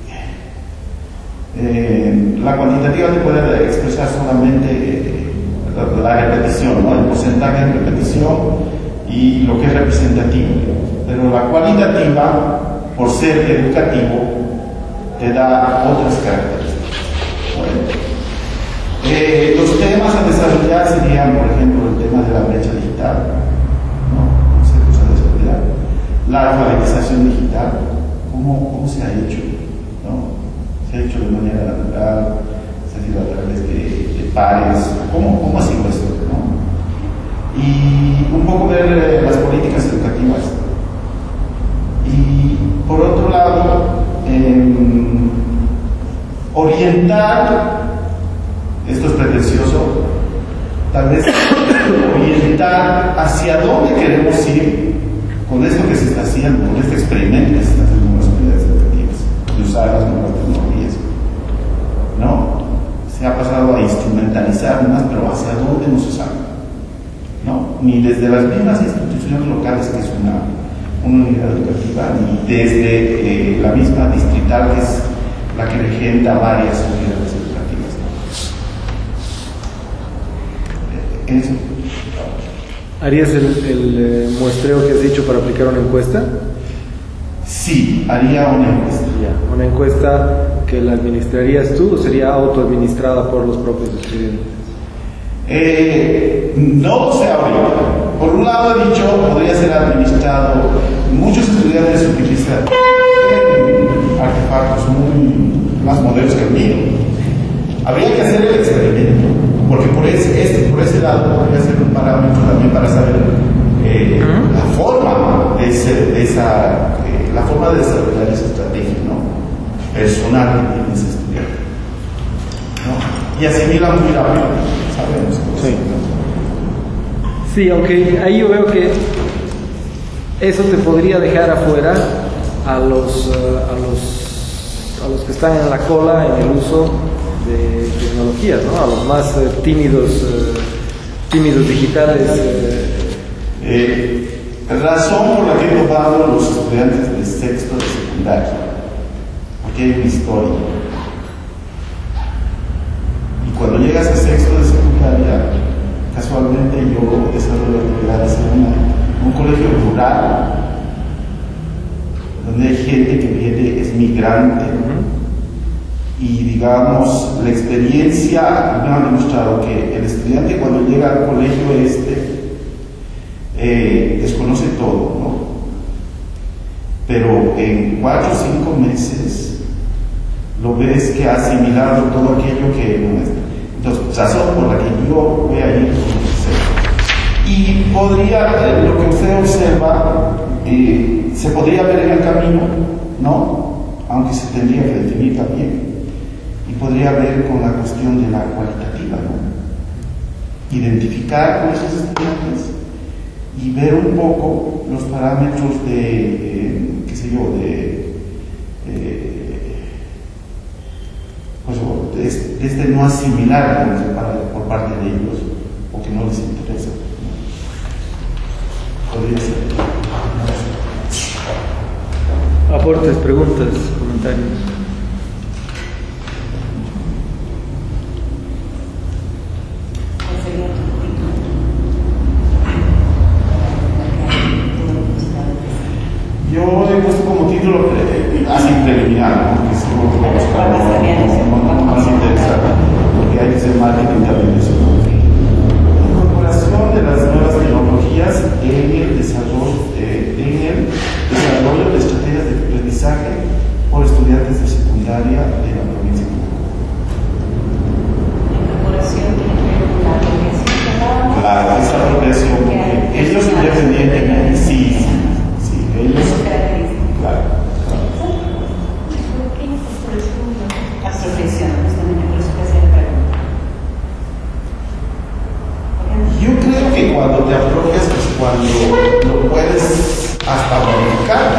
la cuantitativa te puede expresar solamente la repetición, ¿no? El porcentaje de repetición y lo que es representativo. Pero la cualitativa, por ser educativo, te da otras características. Bueno, los temas a desarrollar serían, por ejemplo, el tema de la brecha digital, ¿no? Conceptos a desarrollar. La alfabetización digital, ¿cómo se ha hecho? ¿No? Se ha hecho de manera natural, se ha sido a través de pares. ¿Cómo ha sido esto? ¿No? Y un poco ver las políticas educativas. Y por otro lado, orientar, esto es pretencioso, tal vez orientar hacia dónde queremos ir con esto que se está haciendo, con este experimento que se está haciendo en las unidades educativas, de usar las nuevas tecnologías, ¿no? Se ha pasado a instrumentalizar más, pero ¿hacia dónde nos usamos? ¿No? Ni desde las mismas instituciones locales, que es una unidad educativa, ni desde la misma distrital, que es la que regenta varias unidades educativas, ¿no? Eso. ¿Harías el muestreo que has dicho para aplicar una encuesta? Sí, haría una encuesta. Ya, una encuesta que la administrarías tú o sería autoadministrada por los propios estudiantes. No sé ahorita. Por un lado he dicho, podría ser administrado. Muchos estudiantes utilizan artefactos muy más modernos que el mío. Habría que hacer el experimento, porque por ese lado podría ser un parámetro también para saber la forma de desarrollar esa estrategia, ¿no? Personal que tiene ese estudiante, ¿no? Y asimila muy rápido, sabemos. Sí. Sí, aunque ahí yo veo que eso te podría dejar afuera a los que están en la cola en el uso de tecnologías, ¿no? A los más tímidos digitales. Razón por la que he tomado los estudiantes de sexto de secundaria, porque hay una historia. Y cuando llegas a sexto de secundaria, casualmente yo desarrollo actividades en un colegio rural, donde hay gente que viene, es migrante, y digamos, la experiencia me ha demostrado que el estudiante cuando llega al colegio desconoce todo, ¿no? Pero en 4 o 5 meses lo ves que ha asimilado todo aquello que no es. Entonces, razón por la que yo voy a ir con usted. Y lo que usted observa, se podría ver en el camino, ¿no? aunque se tendría que definir también, y podría ver con la cuestión de la cualitativa, ¿no? Identificar con esos estudiantes y ver un poco los parámetros de, qué sé yo, de este no asimilar por parte de ellos o que no les interesa. Podría ser. Aportes, preguntas, comentarios. Yo he puesto como título así preliminar, ¿no? Que seguro que vamos a más interesante, porque hay que ser marketing también eso. Incorporación de las nuevas tecnologías en el desarrollo de estrategias de aprendizaje por estudiantes de secundaria de la provincia de Puno. Incorporación tiene que ver con la apropiación. Claro, esa apropiación, ellos independientemente, sí, ellos, claro. Apropiación, justamente por eso te hacía la pregunta. Yo creo que cuando te apropias es cuando lo puedes hasta modificar.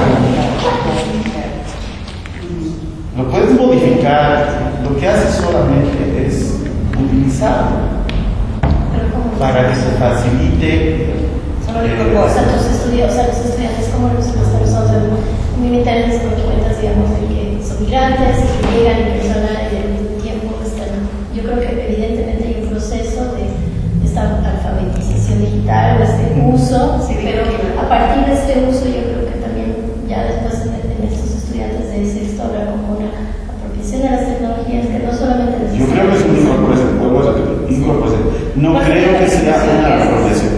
Lo puedes modificar, lo que haces solamente es utilizarlo para que se facilite. O sea, los estudiantes como los son muy interesantes porque cuentas, digamos, de que son migrantes y que llegan y que al mismo tiempo están. Yo creo que evidentemente hay un proceso de esta alfabetización digital, este uso, pero a partir de este uso yo creo que también ya después en estos estudiantes de sexto habrá como una apropiación de las tecnologías que no solamente les. Yo creo que es una incorporación, no creo que sea una apropiación.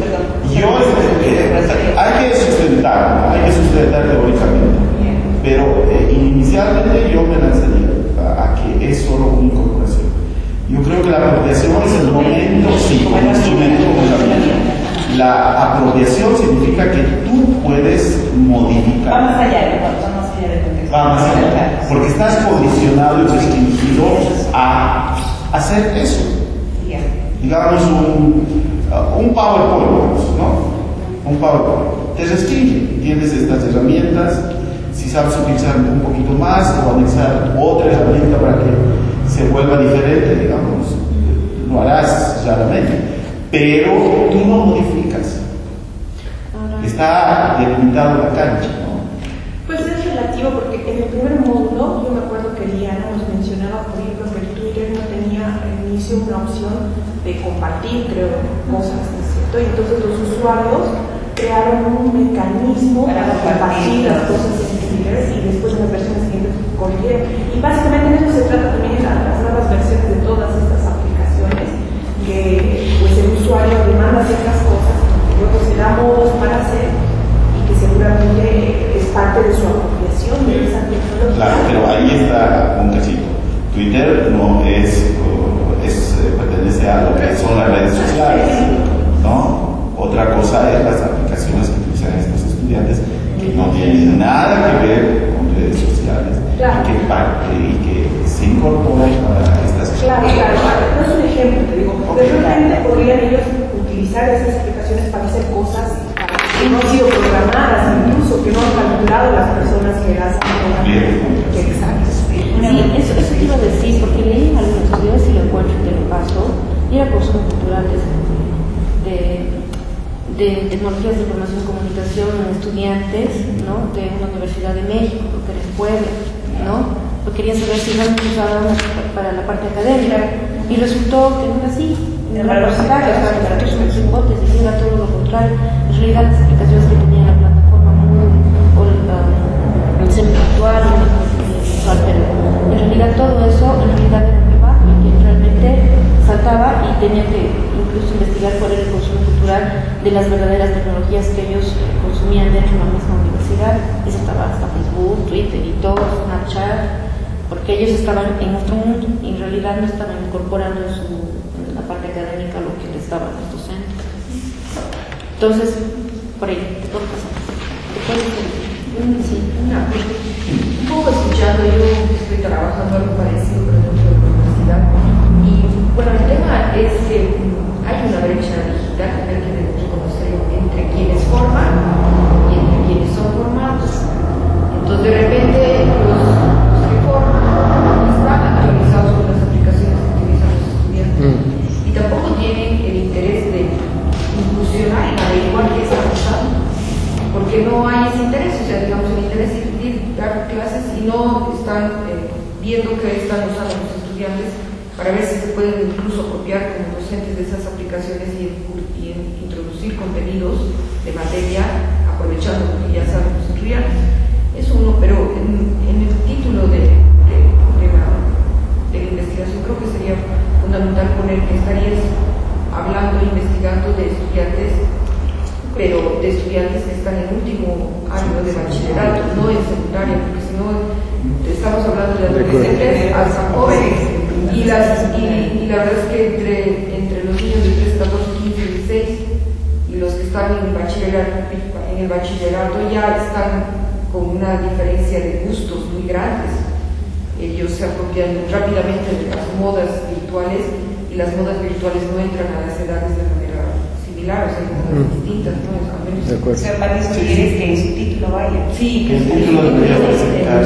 Hay que sustentar teóricamente, pero inicialmente yo me lanzaría a que es solo una incorporación. Yo creo que la apropiación es el momento, sí, como instrumento, como la apropiación significa que tú puedes modificar. Va más allá del contexto. Va más allá, porque estás condicionado y restringido a hacer eso. Digamos un PowerPoint, ¿no? Un PowerPoint. Te restringe. Tienes estas herramientas. Si sabes utilizar un poquito más o anexar otra herramienta para que se vuelva diferente, digamos, lo harás raramente. Pero tú no modificas. Está delimitado la cancha, ¿no? Pues es relativo porque en el primer módulo yo me acuerdo que Liana nos mencionaba, por ejemplo, que el Twitter no tenía al inicio una opción de compartir, creo, cosas, ¿no es cierto? Y entonces los usuarios crearon un mecanismo para compartir las cosas en Twitter y después en las versiones siguientes corrigieron. Y básicamente en eso se trata también las nuevas versiones de todas estas aplicaciones, que pues el usuario demanda ciertas cosas, que luego se da modos para hacer y que seguramente es parte de su apropiación de esa tecnología. Claro, pero ahí está un cachito. Twitter no pertenece a lo que son las redes sociales, ¿no? Otra cosa es las aplicaciones que utilizan estos estudiantes que no tienen nada que ver con redes sociales y que se incorporan para estas Claro, no es un ejemplo, te digo. De repente podrían ellos utilizar esas aplicaciones para hacer cosas que no han sido programadas, incluso que no han calculado las personas que las han programado. Exacto. Sí, eso te iba a decir, porque leí algunos estudios y lo encuentro y te lo paso, y era consumo cultural de tecnologías de información y comunicación en estudiantes, ¿no? De una universidad de México, porque eres pueblo, ¿no? Porque quería saber si realmente usaban para la parte académica, y resultó que no era así. En gran porcentaje, para sus hipótesis, era todo lo contrario. En realidad, las aplicaciones que tenían la plataforma el semi-virtual, pero en realidad todo eso en realidad era privado y quien realmente saltaba y tenía que incluso investigar cuál era el consumo cultural de las verdaderas tecnologías que ellos consumían dentro de la misma universidad. Eso estaba hasta Facebook, Twitter y todo, Snapchat, porque ellos estaban en otro mundo y en realidad no estaban incorporando en la parte académica lo que les daban los docentes. Entonces, por ahí, te puedo pasar. Te puedo decir. un poco escuchando, yo estoy trabajando algo parecido pero dentro de la universidad, y bueno, el tema es que hay una brecha digital que hay que reconocer entre quienes forman y entre quienes son formados. Entonces de repente los que forman están actualizados con las aplicaciones que utilizan los estudiantes y tampoco tienen el interés de incursionar en averiguar qué está pasando, porque no hay ese interés, o sea, digamos, el interés es dar clases y no están viendo qué están usando los estudiantes para ver si se pueden incluso apropiar como docentes de esas aplicaciones y introducir contenidos de materia aprovechando lo que ya saben los estudiantes. Eso uno, pero en el título de la investigación creo que sería fundamental poner que estarías hablando, investigando de estudiantes, pero de estudiantes que están en último año de bachillerato, no en secundaria, porque si no estamos hablando de adolescentes hasta jóvenes, y la verdad es que entre los niños de 13, 14, 15, 16 y los que están en el bachillerato ya están con una diferencia de gustos muy grandes. Ellos se apropian rápidamente de las modas virtuales y las modas virtuales no entran a las edades de manera similar, o sea, modas distintas, ¿no? Al menos. De acuerdo. O sea, para eso quieres que en su título vaya. Sí, que El título debería presentar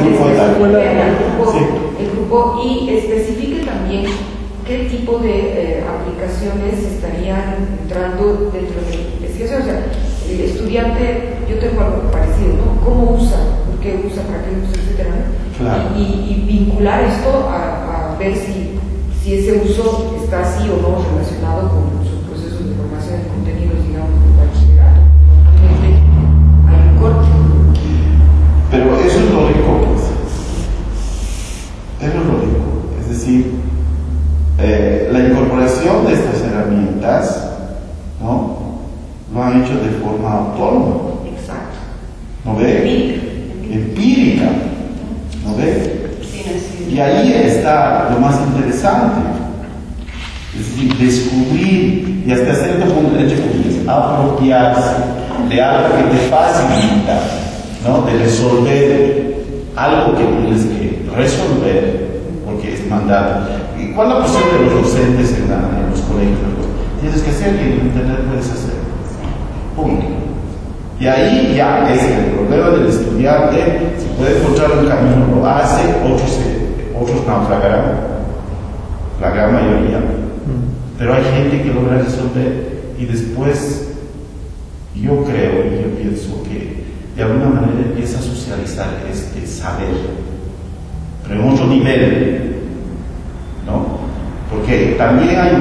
el grupo y especifique también qué tipo de aplicaciones estarían entrando dentro de la investigación. O sea, el estudiante, yo tengo algo parecido, ¿no? ¿Cómo usa? ¿Por qué usa? ¿Para qué usa? Etcétera, ¿no? Claro. Y vincular esto a ver si ese uso está así o no relacionado con sus procesos de formación de contenidos, digamos, de bachillerato. Hay un corte. Pero eso es lo rico, pues. Eso es lo rico. Es decir, la incorporación de estas herramientas, ¿no?, lo han hecho de forma autónoma. Exacto. ¿No ve? Empírica. ¿No ve? Y ahí está lo más interesante. Es decir, descubrir y hasta cierto punto, entre comillas, apropiarse de algo que te facilita, ¿no?, de resolver algo que tienes que resolver porque es mandato. ¿Y cuál es la posición de los docentes en los colegios? Tienes que hacer y en internet puedes hacer. Punto. Y ahí ya es el problema del estudiante. Si puede encontrar un camino, lo hace, otros naufragarán, la gran mayoría. Pero hay gente que logra resolver y después yo creo y yo pienso que de alguna manera empieza a socializar este saber, pero en otro nivel, ¿no? Porque también hay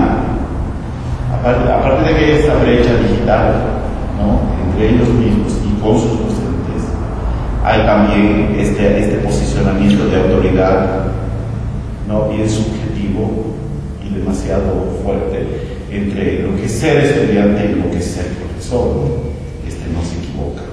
aparte de que hay esta brecha digital, ¿no?, entre ellos mismos y con sus docentes, hay también este posicionamiento de autoridad, ¿no?, bien subjetivo y demasiado fuerte entre lo que es ser estudiante y lo que es ser profesor. No se equivoca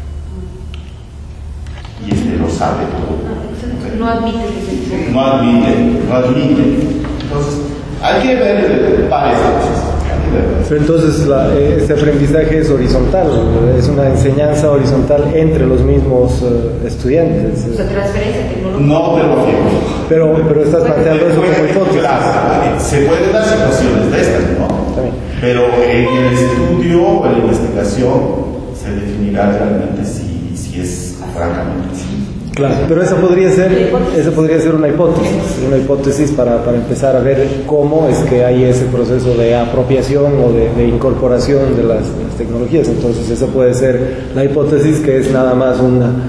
y lo sabe todo. No admite que se equivoque. No admite. Entonces, hay que ver varias cosas. Pero entonces este aprendizaje es horizontal, es una enseñanza horizontal entre los mismos estudiantes. O sea, transferencia tecnológica. No te lo afirmo. Pero estás planteando eso como hipótesis. Claro, se pueden dar situaciones de estas, ¿no? También. Pero en el estudio o en la investigación se definirá realmente si es francamente así. Claro, pero esa podría ser una hipótesis para empezar a ver cómo es que hay ese proceso de apropiación o de incorporación de las tecnologías. Entonces esa puede ser la hipótesis, que es nada más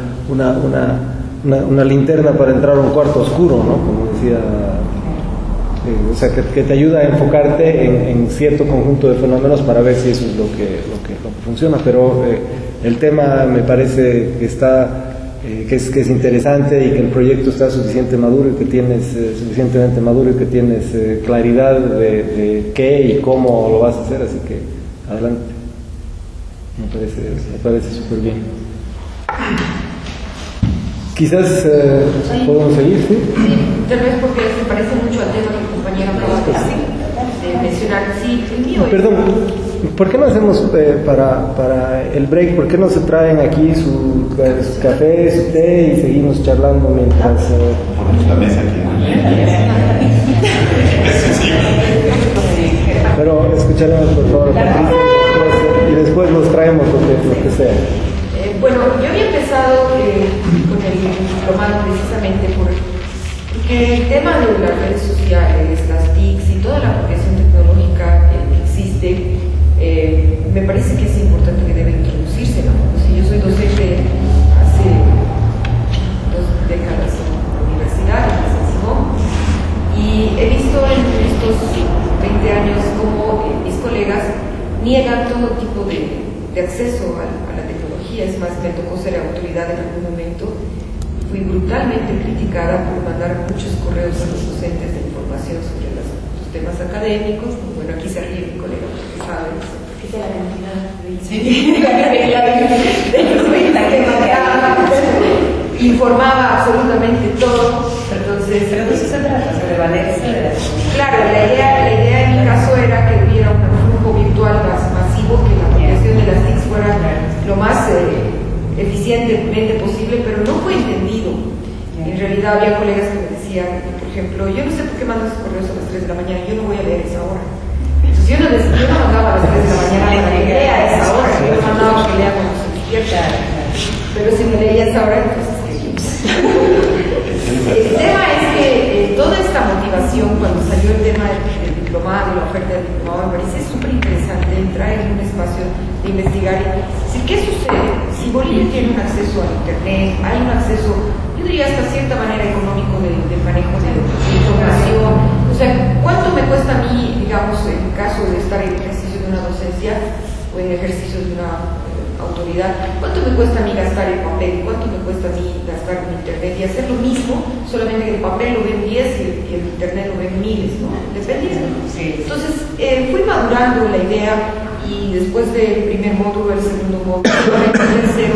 una linterna para entrar a un cuarto oscuro, ¿no? Como decía, o sea, que te ayuda a enfocarte en cierto conjunto de fenómenos para ver si eso es lo que funciona. Pero el tema me parece que está que es interesante y que el proyecto está suficientemente maduro y que tienes claridad de qué y cómo lo vas a hacer, así que adelante. Me parece súper bien. Quizás podemos seguir, ¿sí? Sí, tal vez porque se parece mucho al tema que el compañero acaba de decir, de mencionar, sí, el mío es... Perdón, ¿por qué no hacemos para el break, por qué no se traen aquí su café, su té y seguimos charlando mientras... Ponemos la mesa aquí. Pero escucharemos por favor a Patricia y después nos traemos lo que sea. Bueno, yo había empezado con el diplomado precisamente porque el tema de las redes sociales, las TICs y toda la apropiación tecnológica que existe, me parece que es importante que debe introducirse, ¿no? Si yo soy docente hace 2 décadas en la universidad, en San Simón, y he visto en estos 20 años cómo mis colegas niegan todo tipo de acceso a la tecnología. Es más, me tocó ser autoridad en algún momento. Fui brutalmente criticada por mandar muchos correos a los docentes de información sobre los temas académicos. Bueno, aquí se ríe mi colega porque sabe. ¿Qué es la cantidad? Informaba absolutamente todo. Entonces, Pero no se trata de valerse de la... claro, la idea en mi caso era que hubiera un flujo virtual más masivo, que la aplicación de las TICs fuera lo más eficientemente posible, pero no fue entendido. En realidad había colegas que me decían, por ejemplo, yo no sé por qué mandas correos a las 3 de la mañana, yo no voy a leer esa hora. Entonces yo no mandaba a las 3 de la mañana para que lea a esa hora, yo mandaba que lea cuando se despierta. Pero si me leía a esa hora, entonces el tema es que toda esta motivación, cuando salió el tema del diplomado y la oferta del diplomado, me parece súper interesante entrar en un espacio de investigar y decir, ¿qué sucede? Si Bolivia tiene un acceso al internet, hay un acceso, yo diría hasta cierta manera económico de manejo de información, o sea, ¿cuánto me cuesta a mí, digamos, en caso de estar en ejercicio de una docencia o en ejercicio de una autoridad, cuánto me cuesta a mí gastar en papel, cuánto me cuesta a mí gastar en internet y hacer lo mismo, solamente que el papel lo ven 10 y el internet lo ven miles, ¿no? Dependiendo. Sí. Entonces, fui madurando la idea y después del primer módulo, el segundo módulo, el tercero,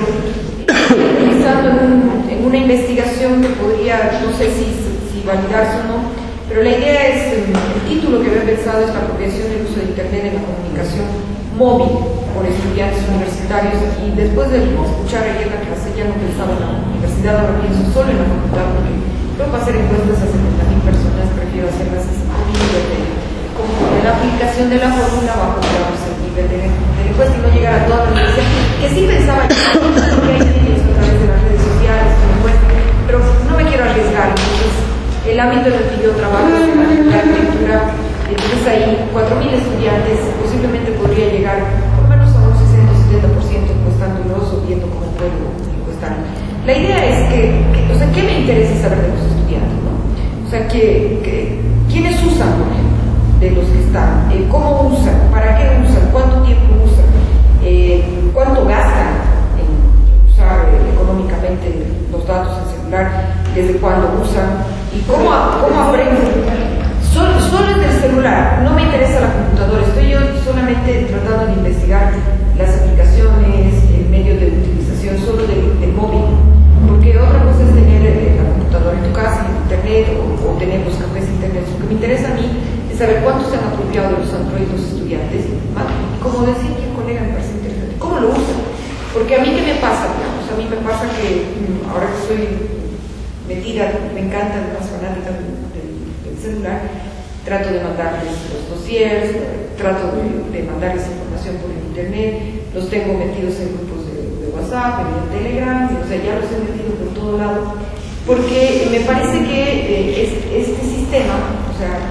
pensando en una investigación que podría, no sé si validarse o no, pero la idea es, el título que había pensado es la apropiación del uso de internet en la comunicación móvil por estudiantes universitarios, y después de escuchar ayer la clase ya no pensaba en la universidad, ahora pienso solo en la facultad, porque tengo que hacer encuestas a 70.000 personas, prefiero hacerlas a 5.000, como de la aplicación de la fórmula bajo el nivel de encuesta y no llegar a toda la universidad, que sí pensaba que hay niños a través de las redes sociales, con encuestas, pero no me quiero arriesgar. Entonces, el ámbito en el que yo trabajo es la arquitectura, entonces ahí 4.000 estudiantes posiblemente podría llegar por lo menos a un 60-70% encuestándolos o viendo cómo puedo encuestar. La idea es o sea, ¿qué me interesa saber de los estudiantes, ¿no? O sea, ¿quiénes usan, por ejemplo, de los que están? ¿Cómo usan? ¿Para qué usan? ¿Cuánto tiempo usan? ¿Cuánto gastan en usar económicamente los datos en celular? ¿Desde cuándo usan? ¿Y cómo aprenden? Solo es del celular, no me interesa la computadora, estoy yo solamente tratando de investigar las aplicaciones, el medio de utilización solo del móvil, porque otra cosa es tener la computadora en tu casa, en internet, o tener los cafés internet. Lo que me interesa a mí es saber cuántos se han apropiado de los Android los estudiantes, como decía mi colega, me parece interesante, cómo lo usan, porque a mí ¿qué me pasa? Digamos, a mí me pasa que ahora que estoy metida, me encanta, más fanática del celular, trato de mandarles los dossiers, trato de mandarles información por internet, los tengo metidos en grupos de WhatsApp, en Telegram, o sea, ya los he metido por todo lado, porque me parece que este sistema, o sea,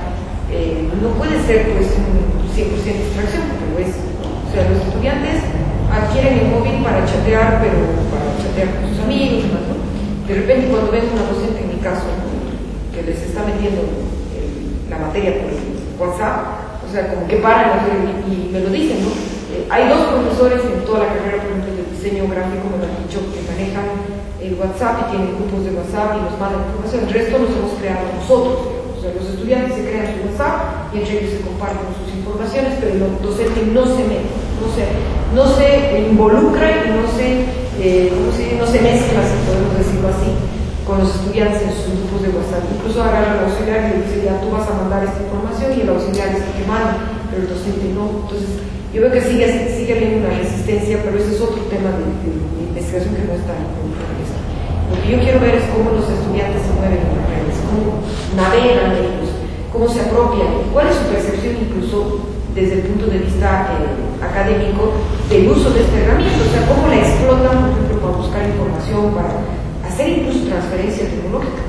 no puede ser pues un 100% extracción, porque lo es. O sea, los estudiantes adquieren el móvil para chatear, pero para chatear con sus amigos, ¿no? De repente cuando ven una docente, en mi caso, que les está metiendo la materia por WhatsApp, o sea, como que paran y me lo dicen, ¿no? Hay 2 profesores en toda la carrera, por ejemplo, de diseño gráfico, me lo han dicho, que manejan el WhatsApp y tienen grupos de WhatsApp y nos mandan información. El resto los hemos creado nosotros, digamos. O sea, los estudiantes se crean su WhatsApp y entre ellos se comparten sus informaciones, pero el docente no se mete, no se involucra y no se mezcla, si podemos decirlo así. con los estudiantes en sus grupos de WhatsApp. Incluso agarra al auxiliar y le dice, ya tú vas a mandar esta información, y el auxiliar es el que manda, pero el docente no. Entonces, yo veo que sigue habiendo una resistencia, pero ese es otro tema de investigación que no está en esto. Lo que yo quiero ver es cómo los estudiantes se mueven en las redes, cómo navegan ellos, cómo se apropian, cuál es su percepción incluso desde el punto de vista académico del uso de esta herramienta, o sea, cómo la explotan, por ejemplo, para buscar información, para hacer incluso transferencia tecnológica.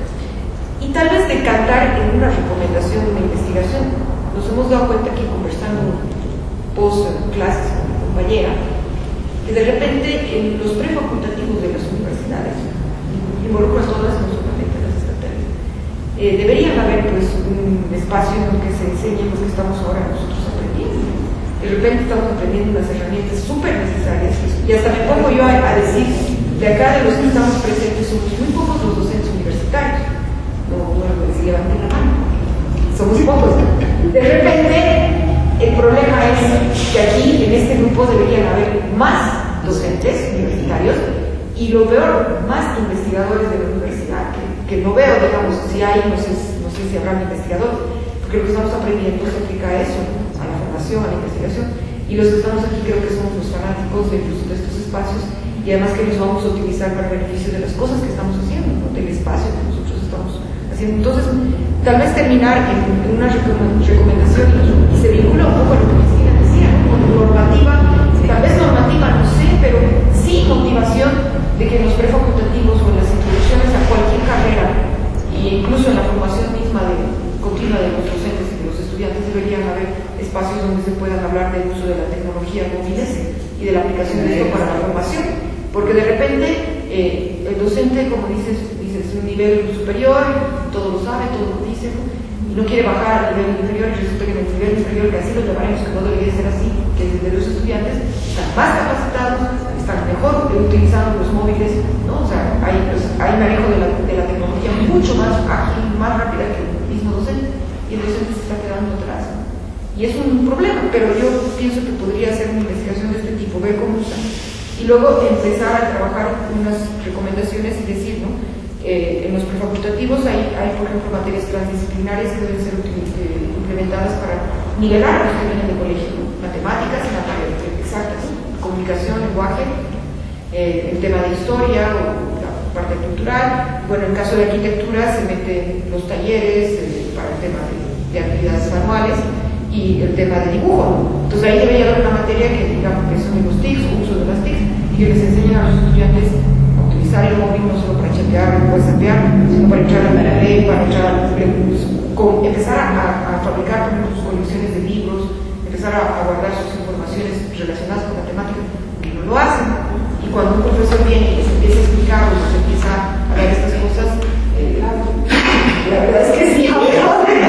Y tal vez decantar en una recomendación de una investigación. Nos hemos dado cuenta que conversando post clases con mi compañera, que de repente en los prefacultativos de las universidades, involucran todas, no solamente las estatales, deberían haber pues un espacio en el que se enseñe lo que estamos ahora nosotros aprendiendo. De repente estamos aprendiendo unas herramientas súper necesarias, y hasta me pongo yo a decir, de acá de los que estamos presentes somos muy pocos los docentes universitarios. No lo decía, levanten la mano, somos pocos. De repente el problema es que aquí en este grupo deberían haber más docentes universitarios, y lo peor, más investigadores de la universidad, que no veo, digamos, si hay, no sé si habrá un investigador, porque lo que estamos aprendiendo se aplica a eso, a la formación, a la investigación, y los que estamos aquí creo que somos los fanáticos del uso de estos espacios, y además que los vamos a utilizar para el beneficio de las cosas que estamos haciendo, ¿no? Del espacio que nosotros estamos haciendo. Entonces, tal vez terminar en una recomendación, y se vincula un poco a lo que Cristina decía, ¿no? Con normativa, tal vez normativa, no sé, pero sí motivación de que en los prefacultativos o en las introducciones a cualquier carrera, e incluso en la formación misma continua de los docentes y de los estudiantes, deberían haber espacios donde se puedan hablar del uso de la tecnología móviles y de la aplicación de esto para la formación, porque de repente el docente, como dices, es un nivel superior, todo lo sabe, todo lo dice, ¿no? Y no quiere bajar al nivel inferior, y resulta que en el nivel inferior, que así lo llamaremos, que no debería ser así, que desde los estudiantes están más capacitados, están mejor utilizando los móviles, ¿no? O sea, hay manejo de la tecnología mucho más ágil, más rápida que el mismo docente, y el docente se está quedando atrás, ¿no? Y es un problema, pero yo pienso que podría ser una investigación de este tipo, ver cómo usan, y luego empezar a trabajar unas recomendaciones y decir, ¿no? En los prefacultativos hay, por ejemplo, materias transdisciplinarias que deben ser implementadas para nivelar a los que vienen de colegio, ¿no? Matemáticas, exactas, comunicación, lenguaje, el tema de historia o la parte cultural. Bueno, en caso de arquitectura se meten los talleres para el tema de actividades manuales y el tema de dibujo, ¿no? Entonces ahí debería haber una materia que digamos que son los TICs, o uso de las TICs, y que les enseñen a los estudiantes a utilizar el móvil no solo para chatear o WhatsAppear, sino para entrar a la ley, para entrar empezar a fabricar, por ejemplo, sus colecciones de libros, empezar a guardar sus informaciones relacionadas con la temática, que no lo hacen. Y cuando un profesor viene y les empieza a explicar o les empieza a dar estas cosas, la verdad es que sí, aplauden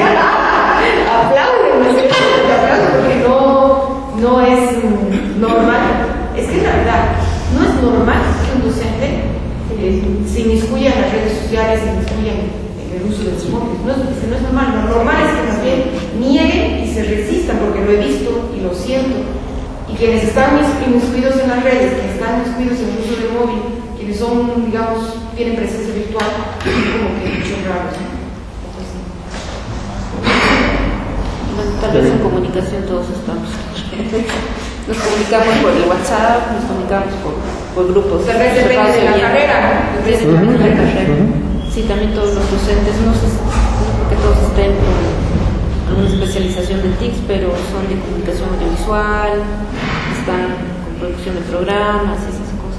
porque no es normal. Es que en realidad no es normal que un docente se inmiscuya en las redes sociales, se inmiscuya en el uso de los móviles. No es normal. Lo normal es que más bien nieguen y se resistan, porque lo he visto y lo siento. Y quienes están inmiscuidos en las redes, quienes están inmiscuidos en el uso del móvil, quienes son, digamos, tienen presencia virtual, como que son raros, ¿no? Tal vez en comunicación todos estamos. Nos comunicamos por el WhatsApp, nos comunicamos por grupos. De repente de la carrera, ¿no? Desde la carrera. Sí, también todos los docentes, no sé que todos estén con alguna especialización de TICs, pero son de comunicación audiovisual, están con producción de programas y esas cosas.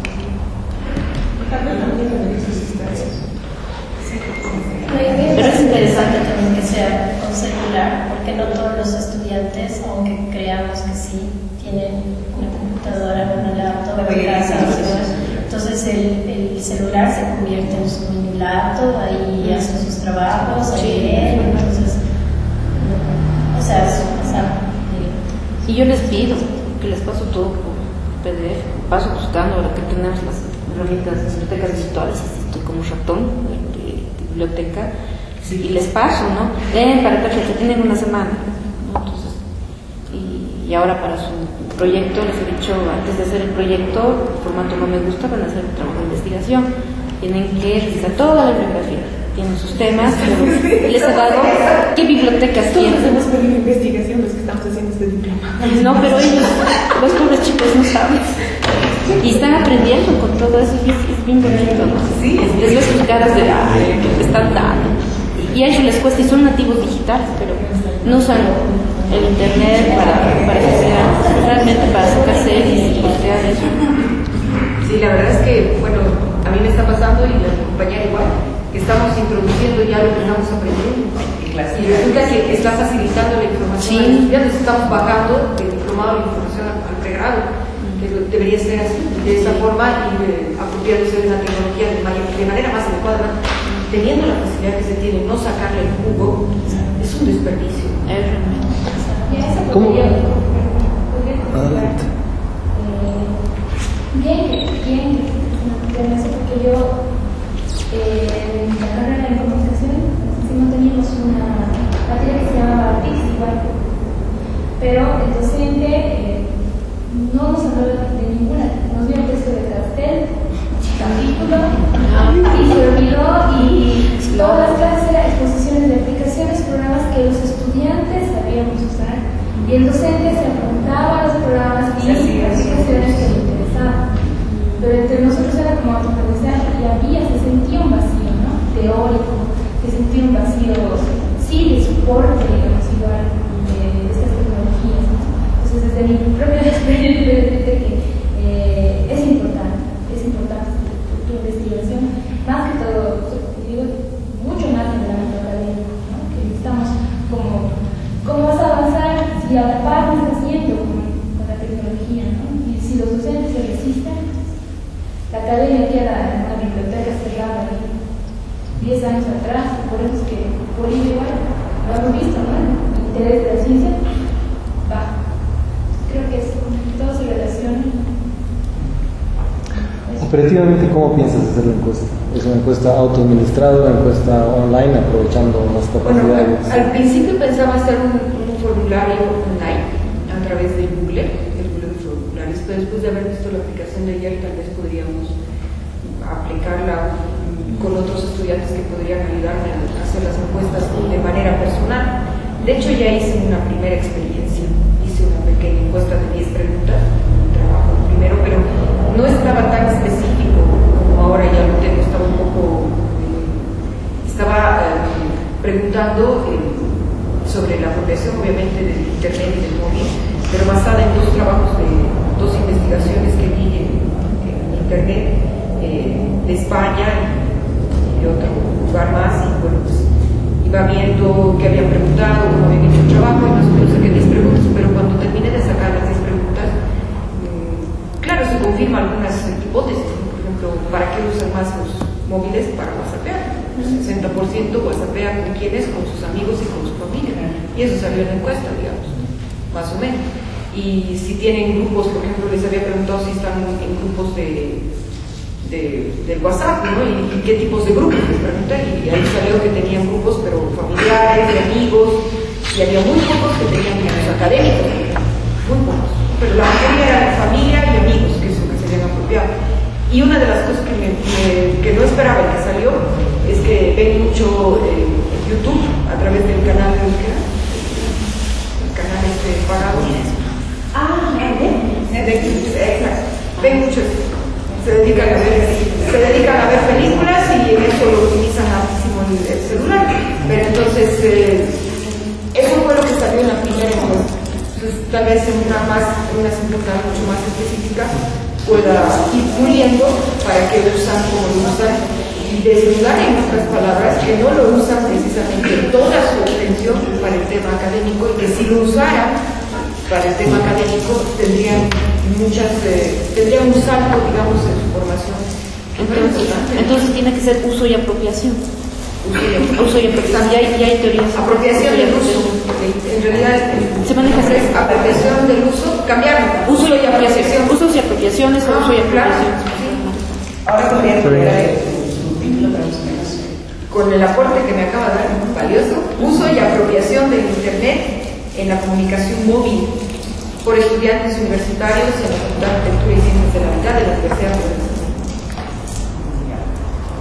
Pero es interesante también que sea con celular, porque no todos los estudiantes, aunque creamos que sí, tienen una computadora, una laptop en casa. Entonces el celular se convierte en su mini laptop, ahí hacen sus trabajos, ahí leen, entonces, o sea, es y yo les pido que les paso todo por PDF, paso buscando ahora que tenemos las herramientas, bibliotecas virtuales, estoy como ratón de biblioteca, y les paso, ¿no? Para que tienen una semana, ¿no? Entonces, y ahora para su proyecto, les he dicho, antes de hacer el proyecto, el formato no me gusta, van a hacer un trabajo de investigación. tienen que revisar toda la bibliografía. Tienen sus temas, pero les ha dado qué bibliotecas tienen. Todos hemos perdido investigación los que estamos haciendo este diploma. No, pero ellos, los pobres chicos, no saben. Y están aprendiendo con todo eso, es bien bonito, ¿no? Sí, les ves sus caras de que te están dando. Y a ellos les cuesta, y son nativos digitales, pero no usan el internet para estudiar, realmente para sacarse y estudiar eso. Sí, la verdad es que, bueno, a mí me está pasando y a mi compañera igual, que estamos introduciendo ya lo que estamos aprendiendo. Y resulta que está facilitando la información. Sí. Ya nos estamos bajando del diplomado de información al pregrado, que debería ser así, de esa forma, y apropiándose de la tecnología de manera más adecuada, teniendo la facilidad que se tiene, no sacarle el jugo, es un desperdicio. Y a eso ¿Cómo? podría considerar bien porque yo en la carrera de comunicación no teníamos una materia que se llamaba TIC igual, pero el docente no nos habló de ninguna, nos dio el texto de cartel, capítulo, y se olvidó, y todas las clases eran exposiciones de aplicaciones, programas que los estudiantes sabíamos usar, y el docente se apuntaba a los programas y aplicaciones que le interesaban. Pero entre nosotros era como autoaprendizaje y se sentía un vacío, ¿no? Teórico, se sentía un vacío, sí, de soporte, digamos, igual, de estas tecnologías, ¿no? Entonces, desde mi propia experiencia, decirte que es importante tu investigación, más que todo, digo, mucho más en el ámbito académico, ¿no? Que estamos como, ¿cómo vas a avanzar si a la par no estás haciendo con la tecnología, ¿no? Y si los docentes se resisten, la academia queda en una biblioteca cerrada ahí 10 años atrás, por eso es que Bolivia igual lo hemos visto, ¿no? El interés de la ciencia baja. Creo que todo se relaciona. Operativamente, ¿cómo piensas hacer la encuesta? ¿Es una encuesta autoadministrada, una encuesta online, aprovechando las capacidades? Bueno, al principio pensaba hacer un formulario online a través de Google, el Google de formularios, pero después de haber visto la aplicación de ayer, tal vez podríamos aplicarla con otros estudiantes que podrían ayudarme a hacer las encuestas de manera personal. De hecho, ya hice una primera experiencia, hice una pequeña encuesta de 10 preguntas, un trabajo primero, pero no estaba tan específico como ahora ya lo tengo, estaba un poco, preguntando sobre la apropiación obviamente del internet y del móvil, pero basada en dos trabajos de dos investigaciones que vi en internet, de España y de otro lugar más, y bueno, pues iba viendo qué habían preguntado, cómo habían hecho el trabajo, y más o menos saqué 10 preguntas, pero cuando terminé de sacar las 10 preguntas, claro, se confirman algunas hipótesis, ¿no? Por ejemplo, ¿para qué usan más los móviles? Para WhatsAppear. El 60% WhatsAppea con quienes, con sus amigos y con su familia, y eso salió en la encuesta, digamos, más o menos. Y si tienen grupos, por ejemplo, les había preguntado si están en grupos del WhatsApp, ¿no? Y qué tipos de grupos, les pregunté, y ahí salió que tenían grupos, pero familiares, de amigos, y había muy pocos que tenían grupos académicos, muy pocos, pero la mayoría era de familia y amigos, que es lo que se habían apropiado. Y una de las cosas que no esperaba que salió es que ven mucho YouTube a través del canal de Euskera, el canal pagado. Exacto. Ven mucho, se dedican a ver películas y en eso lo utilizan muchísimo el celular. Pero entonces, eso fue lo que salió en la primera encuesta. Entonces, tal vez en una circunstancia mucho más específica pueda ir puliendo para que usan como lo usan, y desnudar, en otras palabras, que no lo usan precisamente toda su atención para el tema académico, y que si lo usaran para el tema académico tendrían un salto, digamos, en su formación. Entonces tiene que ser uso y apropiación. Uso y apropiación. Ya hay teorías. Apropiación del uso. En realidad se maneja así. Apropiación del uso, cambiarlo. Uso y apropiación. Usos y apropiaciones, uso y apropiación. Ahora podría poner su título para los menos. Con el aporte que me acaba de dar, valioso, uso y apropiación del Internet en la comunicación móvil por estudiantes universitarios en la Facultad de Arquitectura y Ciencias de la Vida de la Universidad de Buenos Aires.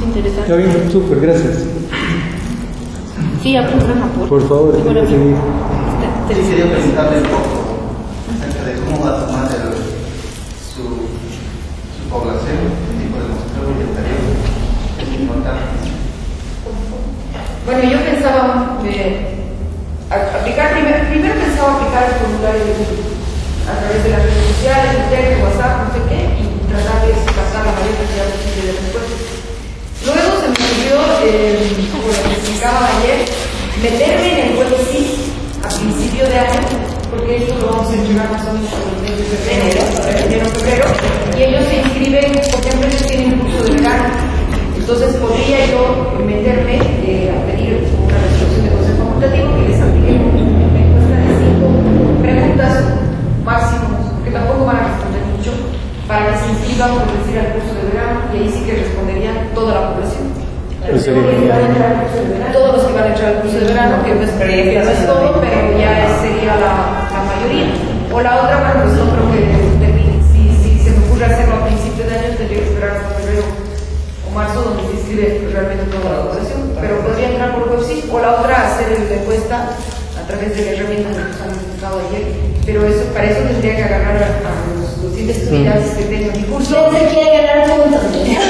interesante. Está bien, súper, gracias. Sí, apuntan Por favor, sí, bueno, seguir. Sí, quería preguntarle un poco acerca de cómo va a tomar su población, el tipo de muestreo voluntario. Es importante. Bueno, yo pensaba aplicar, primero pensaba aplicar el formulario de Google a través de las redes sociales, Internet, WhatsApp, no sé qué, y tratar de sacar la mayor cantidad posible de respuestas. Luego se me ocurrió, como lo explicaba ayer, meterme en el web a principio de año, porque esto lo vamos a entregar más o menos por el mes de febrero, y ellos se inscriben, porque empresas tienen un curso de verano. Entonces podría yo meterme a pedir una resolución de consejo facultativo que les aplique una encuesta de 5 preguntas máximos, que tampoco van a responder mucho, para que se inscriban por decir al curso de verano, y ahí sí que responderían toda la población. Todos los que van a entrar al curso de verano, que no es todo, pero ya sería la mayoría. O la otra, bueno, pues no creo que si se me ocurre hacerlo a principio de año, tendría que esperar hasta febrero o marzo, donde se inscribe realmente toda la población. Pero podría entrar por WebSys, o la otra, hacer la encuesta a través de la herramienta que nos han explicado ayer. Pero eso, para eso tendría que agarrar a los docentes estudiantes que tengan mi curso. ¿Quién se quiere ganar puntos?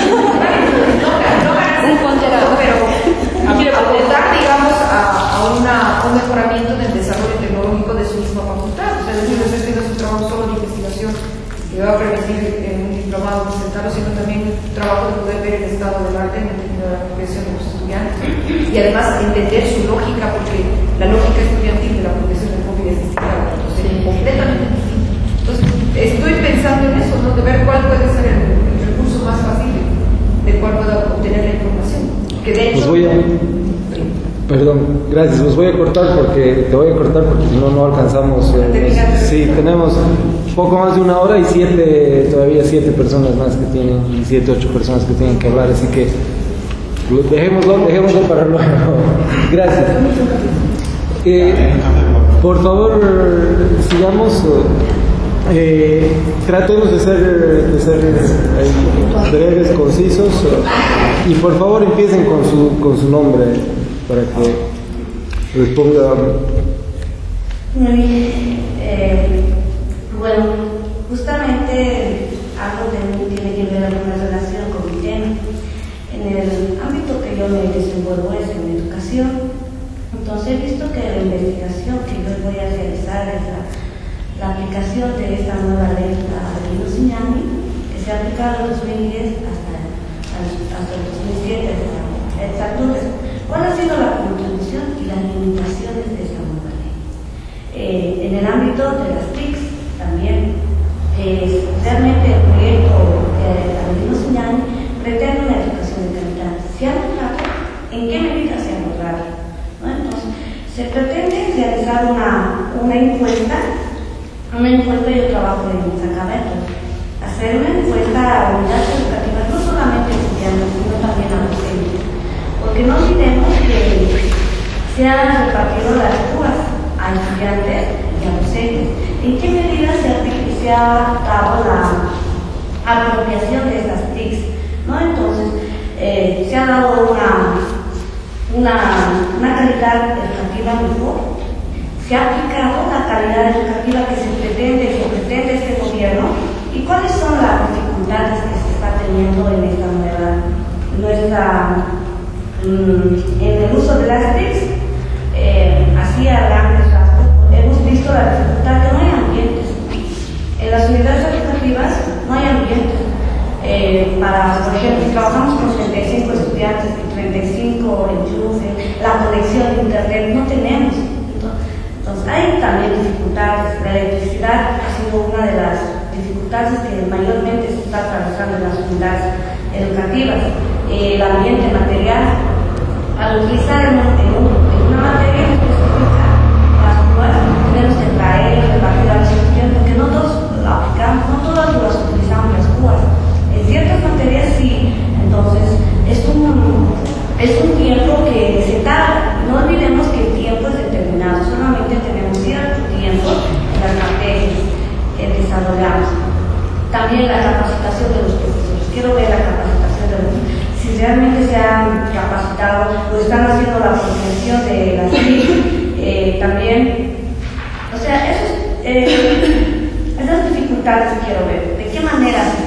Pero aportar, digamos, a un mejoramiento del desarrollo tecnológico de su misma facultad. O sea, decir, no es que no es un trabajo solo de investigación que va a permitir en un diplomado presentarlo, sino también un trabajo de poder ver el estado del arte en la profesión de los estudiantes y además entender su lógica, porque la lógica estudiantil de la profesión del COVID es distinta, completamente distinta. Entonces, estoy pensando en eso, ¿no? De ver cuál puede ser el recurso más fácil del cual pueda obtener la información. Que de hecho, Perdón, gracias. Los voy a cortar porque si no alcanzamos. Sí, tenemos poco más de una hora y todavía 7 personas más que tienen, 7, 8 personas que tienen que hablar, así que dejémoslo para luego. Gracias. Por favor, sigamos. Tratemos de ser breves, concisos, y por favor empiecen con su nombre para que responda. Muy bien. Bueno, justamente algo tiene que ver alguna relación con mi tema. En el ámbito que yo me desenvuelvo es en educación. Entonces he visto que la investigación que yo voy a realizar es la aplicación de esta nueva ley, la ley Lucignani, que se ha aplicado en 2010 hasta el 2007, estatutos. ¿Cuál ha sido la contribución y las limitaciones de esta nueva ley? En el ámbito de las TICs también, realmente el proyecto de la ley Lucignani pretende una educación de calidad. ¿Se ha logrado? ¿En qué medida se ha logrado? ¿No? Entonces, se pretende realizar una encuesta. Yo trabajo en Sacramento, hacer una encuesta a unidades educativas, no solamente a estudiantes, sino también a docentes, porque no olvidemos que se han repartido las púas a estudiantes y a docentes. ¿En qué medida se ha dado la apropiación de estas TICs? ¿No? Entonces, se ha dado una calidad educativa mejor. Se ha aplicado la calidad educativa que se pretende este gobierno, y cuáles son las dificultades que se está teniendo en esta en el uso de las TICs. Así a grandes rasgos hemos visto la dificultad que no hay ambientes. En las unidades educativas no hay ambientes. Por ejemplo, si trabajamos con 35 estudiantes y 35 enchufes, la conexión de internet no tenemos. Entonces, hay también dificultades. La electricidad ha sido una de las dificultades que mayormente se está atravesando en las unidades educativas. El ambiente material, al utilizar en una materia específica las púas, tenemos que traer, repartir a los estudiantes, porque no todos lo aplicamos, no todos las utilizamos las púas. En ciertas materias sí. Entonces, es un tiempo que se tarda. No olvidemos que el tiempo es determinado, solamente tenemos cierto tiempo en las materias que desarrollamos. También la capacitación de los profesores. Quiero ver la capacitación de los profesores. Si si realmente se han capacitado o están haciendo la prevención de las TIC, también, o sea, esas dificultades quiero ver, de qué manera se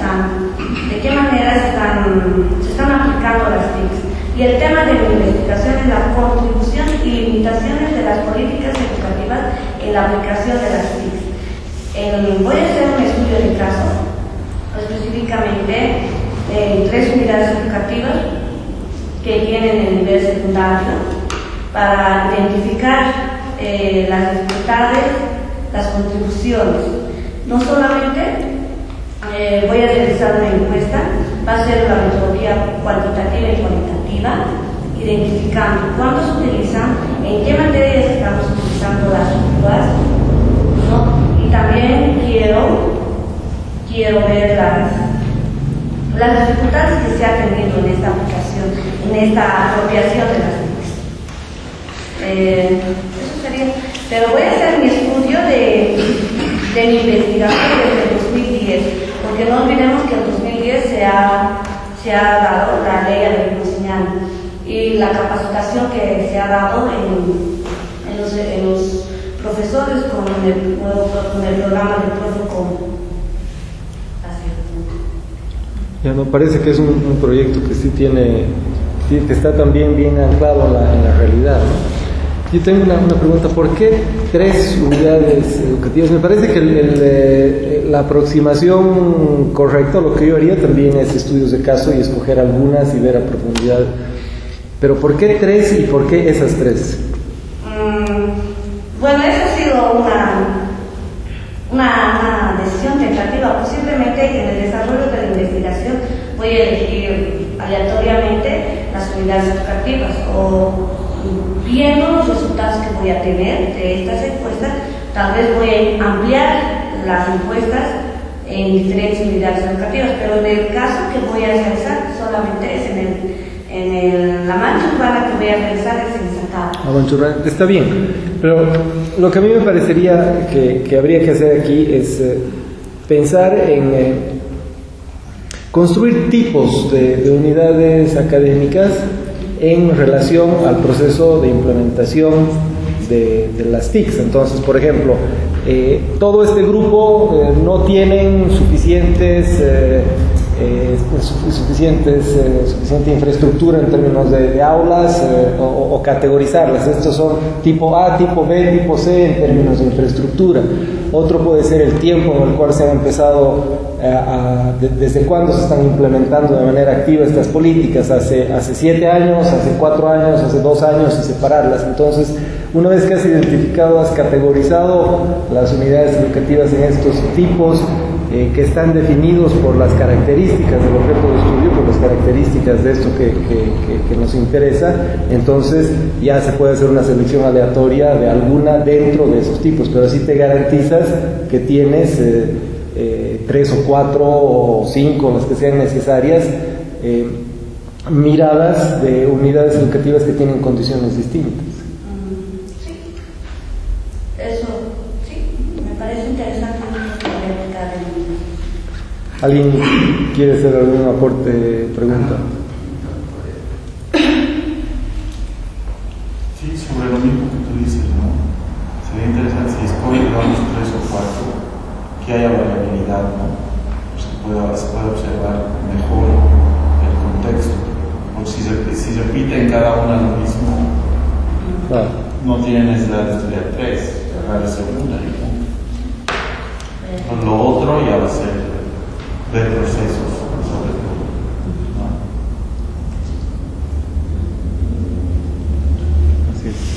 están aplicando las TIC. Y el tema de la investigación es la contribución y limitaciones de las políticas educativas en la aplicación de las TIC. Voy a hacer un estudio de caso, específicamente en 3 unidades educativas que tienen el nivel secundario, para identificar las dificultades, las contribuciones. No solamente voy a realizar una encuesta, va a ser una metodología cuantitativa y cualitativa, identificando cuándo se utilizan, en qué materias estamos utilizando las UAS, ¿no? Y también quiero ver las dificultades que se ha tenido en esta aplicación, en esta apropiación de las TIC. Eso sería. Pero voy a hacer mi estudio de mi investigación desde el 2010, porque no olvidemos que en 2010 se ha dado la ley de enseñanza y la capacitación que se ha dado en los profesores con el programa de Profocom. Ya me parece que es un proyecto que sí que está también bien anclado en la realidad, ¿no? Yo tengo una pregunta, ¿por qué 3 unidades educativas? Me parece que la aproximación correcta, lo que yo haría también es estudios de caso y escoger algunas y ver a profundidad. Pero ¿por qué 3 y por qué esas 3? Bueno, esa ha sido una decisión tentativa. Posiblemente en el desarrollo de la investigación voy a elegir aleatoriamente las unidades educativas, o viendo los resultados que voy a tener de estas encuestas, tal vez voy a ampliar las encuestas en diferentes unidades educativas, pero en el caso que voy a realizar solamente es la mancha urbana que voy a realizar es en Sacaba. La mancha urbana, está bien, pero lo que a mí me parecería que habría que hacer aquí es pensar en construir tipos de unidades académicas en relación al proceso de implementación de las TICs. Entonces, por ejemplo, todo este grupo no tienen suficiente infraestructura en términos de aulas o categorizarlas. Estos son tipo A, tipo B, tipo C en términos de infraestructura. Otro puede ser el tiempo en el cual se han empezado desde cuándo se están implementando de manera activa estas políticas, hace 7 años, hace 4 años, hace 2 años, y separarlas. Entonces, una vez que has identificado, has categorizado las unidades educativas en estos tipos que están definidos por las características del objeto de estudio, por las características de esto que nos interesa, entonces ya se puede hacer una selección aleatoria de alguna dentro de esos tipos, pero así te garantizas que tienes 3 o 4 o 5, las que sean necesarias, miradas de unidades educativas que tienen condiciones distintas. Sí, eso sí, me parece interesante. ¿Alguien quiere hacer algún aporte, pregunta? Sí, sobre lo mismo que tú dices, ¿no? Sería interesante si escogen 3 o 4, que haya variabilidad, ¿no? Pues se puede observar mejor el contexto. Porque si se repite en cada una lo mismo, no tiene necesidad de estudiar 3, cerrar la segunda y punto. Lo otro ya va a ser ver procesos, sobre todo, ¿no? Así es.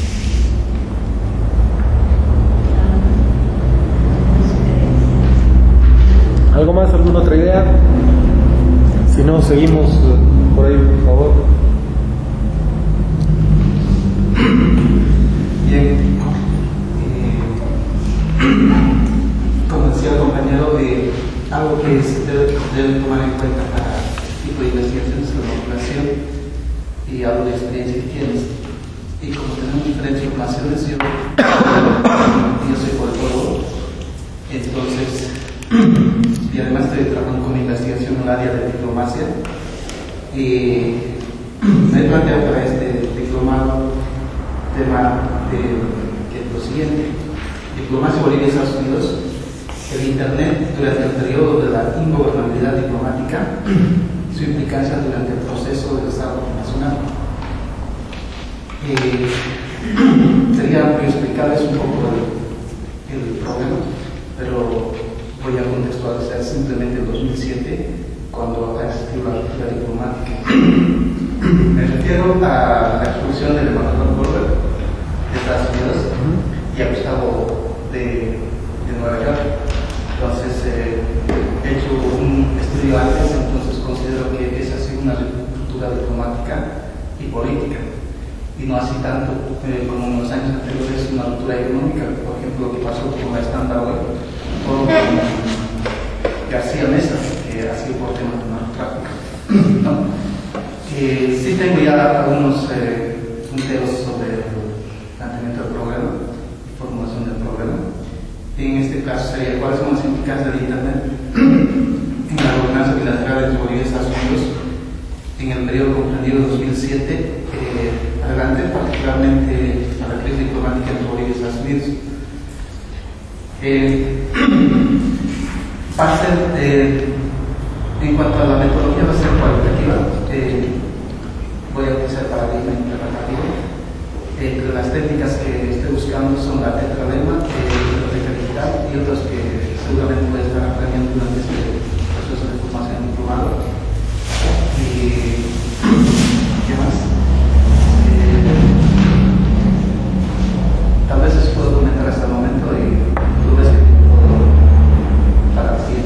¿Algo más? ¿Alguna otra idea? Si no, seguimos por ahí, por favor. Bien. Como decía el compañero, algo que se debe tomar en cuenta para este tipo de investigaciones es la población y algo de experiencia que tienes. Y como tenemos diferentes formaciones, yo soy politólogo, entonces, y además estoy trabajando con investigación en el área de diplomacia, me he planteado para este diplomado tema que es lo siguiente: diplomacia Bolivia y Estados Unidos, el Internet durante el periodo de la ingobernabilidad diplomática, su implicancia durante el proceso del Estado nacional. Sería muy explicarles un poco el problema, pero voy a contextualizar simplemente el 2007, cuando existió la ruptura diplomática. Me refiero a la expulsión del embajador Goldberg de Estados Unidos y a Gustavo de Nueva York. Entonces, he hecho un estudio antes, entonces considero que esa ha sido una ruptura diplomática y política, y no así tanto como en los años anteriores una ruptura económica. Por ejemplo, lo que pasó con la Standard Oil o con García Mesa, que ha sido por temas de narcotráfico, ¿no? Sí tengo ya algunos punteos sobre el planteamiento del problema y formulación del problema. En este caso sería cuáles son las implicancias de Internet en la gobernanza bilateral entre Bolivia y Estados Unidos en el periodo comprendido 2007 adelante, particularmente a la crisis diplomática entre Bolivia y Estados Unidos. En cuanto a la metodología, va a ser cualitativa. Voy a utilizar paradigma interpretativo. Entre las técnicas que estoy buscando son la tetralema, biblioteca digital y otras que seguramente voy a estar aprendiendo durante este proceso de formación diplomado. ¿Qué más? Tal vez eso puedo comentar hasta el momento y dudas que puedo para decir.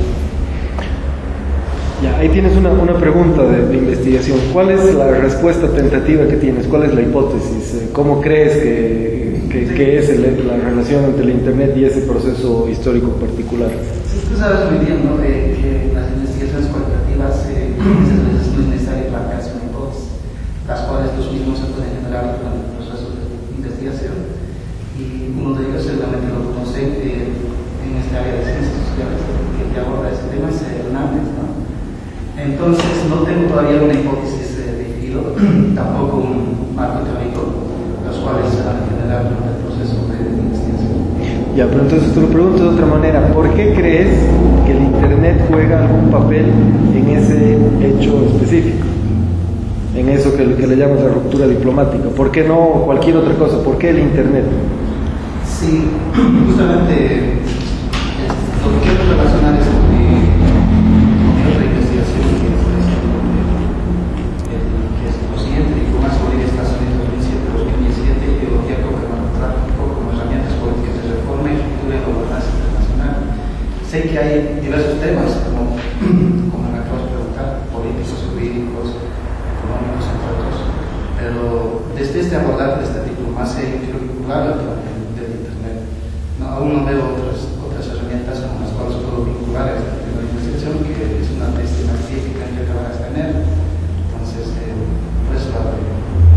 Ya, ahí tienes una pregunta de investigación. ¿Cuál es la respuesta tentativa que tienes? ¿Cuál es la hipótesis? ¿Cómo crees que es la relación entre el Internet y ese proceso histórico particular? Sí, tú sabes muy bien, ¿no?, que las investigaciones cualitativas muchas veces no es necesario plantearse una hipótesis, las cuales los mismos se pueden generar durante el proceso de investigación. Y uno de ellos seguramente lo conocen en este área de ciencias sociales que aborda ese tema, es Hernández, ¿no? Entonces, no tengo todavía una hipótesis definido, tampoco un marco teórico, los cuales se van a generar durante el proceso de investigación. Ya, pero entonces te lo pregunto de otra manera. ¿Por qué crees que el Internet juega algún papel en ese hecho específico? En eso que le llamas la ruptura diplomática. ¿Por qué no cualquier otra cosa? ¿Por qué el Internet? Sí, justamente lo que quiero relacionar es con otra investigación que estoy haciendo, que es lo siguiente: diplomacia Bolivia Estados Unidos 2007-2017, ideología con narcotráfico como herramientas políticas de reforma y futura de gobernanza internacional. Sé que hay diversos temas, como me acabas de preguntar, políticos, jurídicos, económicos, entre otros, pero desde este abordar de esta diplomacia yo quiero vincularlo del Internet. No, aún no veo otras herramientas con las cuales puedo vincular a esta primera investigación, que es una testina científica que acabas de tener. Entonces, por eso la veo.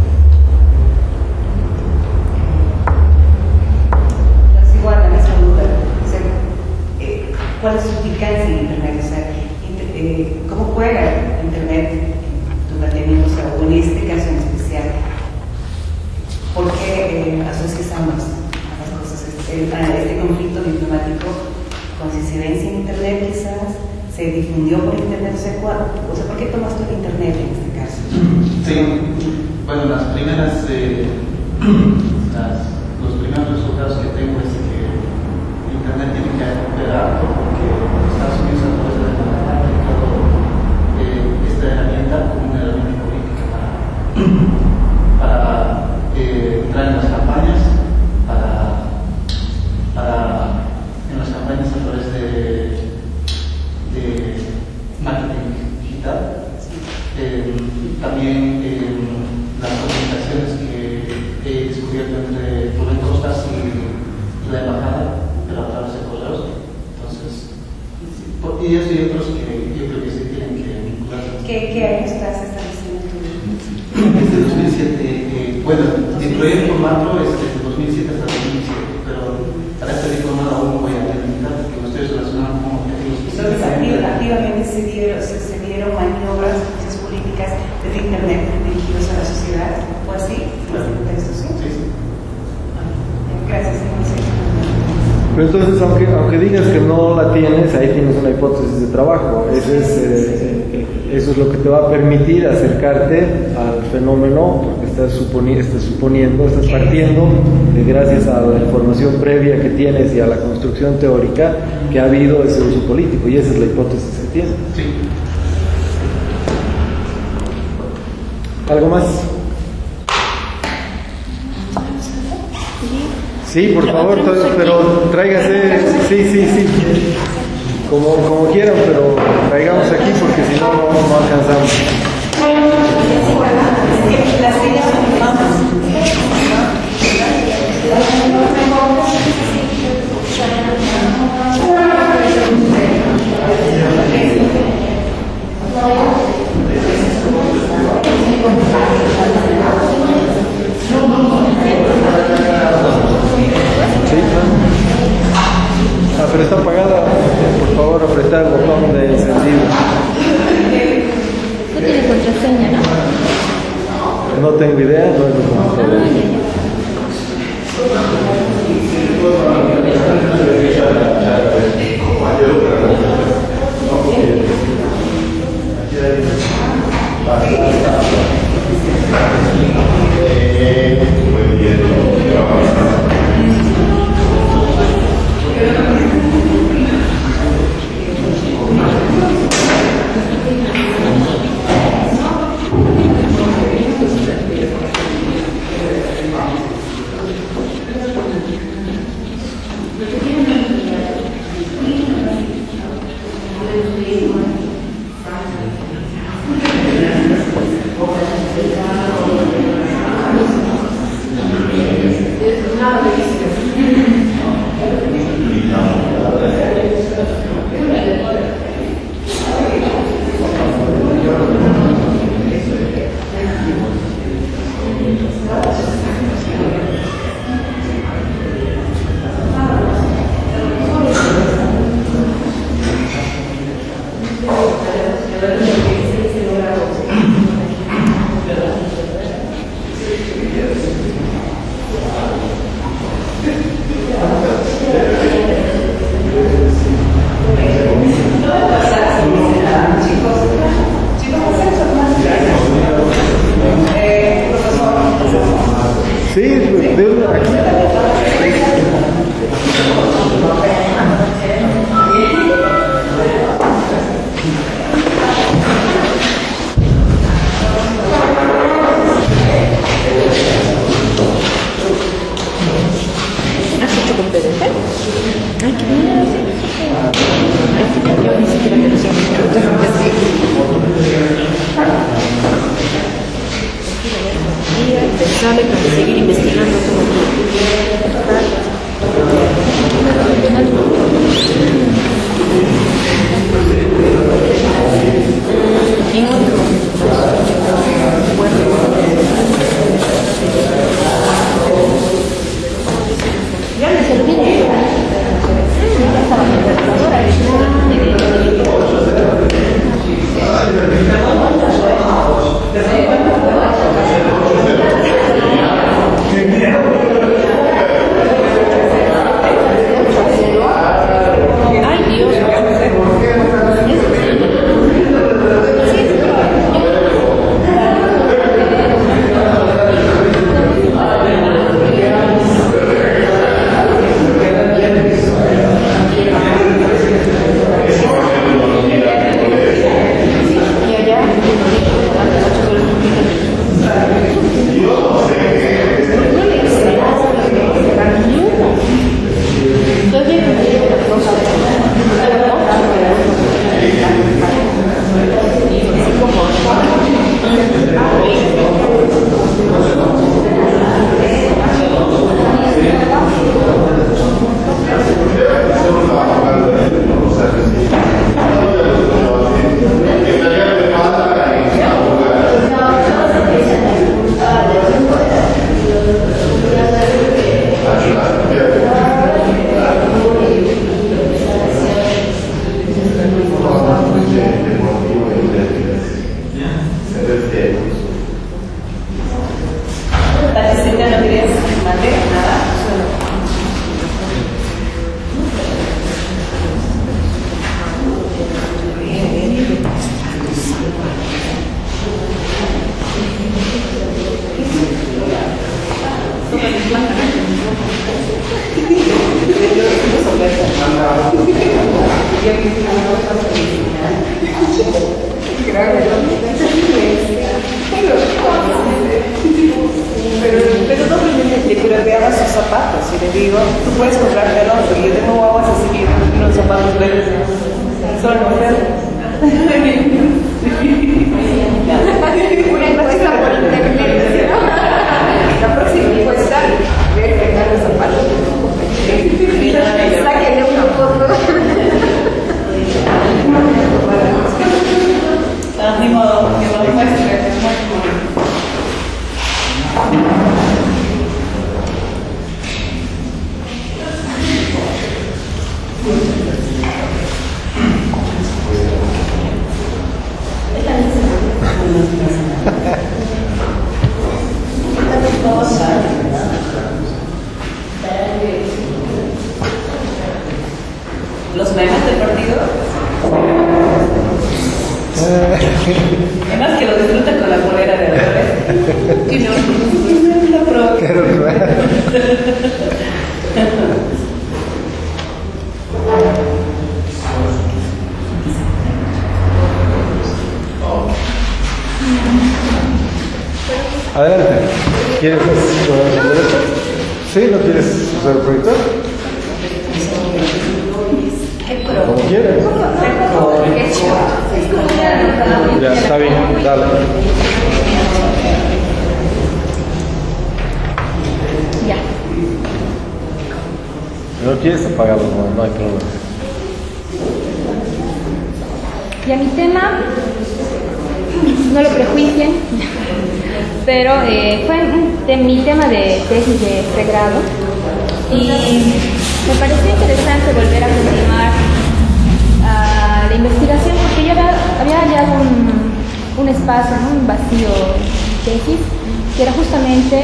Entonces, igual a esa duda, o sea, ¿cuál es su implicancia en Internet? O sea, ¿cómo juega Internet en tu planteamiento? O sea, o en este caso en especial, ¿por qué asocias ambas cosas? Este conflicto diplomático con incidencia en Internet, quizás se difundió por Internet, o sea, ¿por qué tomas tú el Internet en este caso? Sí, bueno, los primeros resultados que tengo es que Internet tiene que recuperar, porque Estados Unidos a través de la ha aplicado esta herramienta como una herramienta política para entrar en las campañas, en las campañas a través de marketing digital. También las comunicaciones que he descubierto entre Rubén Costas y la embajada, pero a través de correos. Entonces, y eso y otros que yo creo que se tienen que vincular. ¿Qué año estás estableciendo tú? Desde 2007, bueno, el proyecto macro es desde 2007 hasta 2007, pero para este diplomado aún no voy a terminar porque lo estoy relacionando con objetivos. Entonces, activamente se dieron maniobras, políticas de de Internet dirigidos a la sociedad, ¿o así? ¿Texto, sí? Gracias, pero entonces, aunque digas que no la tienes, ahí tienes una hipótesis de trabajo. Eso es lo que te va a permitir acercarte al fenómeno, porque estás suponiendo, estás partiendo de gracias a la información previa que tienes y a la construcción teórica que ha habido ese uso político, y esa es la hipótesis que tienes. Sí. ¿Algo más? Sí, por favor, pero tráigase, sí, como quieran, pero traigamos aquí porque si no, no alcanzamos. Pero está apagada, por favor apretar el botón de encendido. No tiene contraseña, ¿no? No tengo idea, no es lo computador. Seguir investigando de Pero doblemente le curateaba sus zapatos y le digo, tú puedes comprarte el otro. Y yo de nuevo aguas a seguir unos zapatos verdes. Son una encuesta por internet, ¿no? La próxima encuesta, voy a pegar los zapatos. Sáquenle una foto. Ni modo, que lo muestre, los memes del partido. Además que lo disfrutan con la polera de Álvarez. Y no lo provoca. Adelante. ¿Quieres usar el derecho? ¿Sí? ¿No quieres usar el proyector? Como quieras. Ya, está bien, dale. Ya. Si no quieres apagarlo, no hay problema. Ya mi tema, no lo prejuicien, pero fue mi tema de tesis de pregrado y me pareció interesante volver a continuar la investigación porque ya había hallado un espacio, ¿no? Un vacío de tesis que era justamente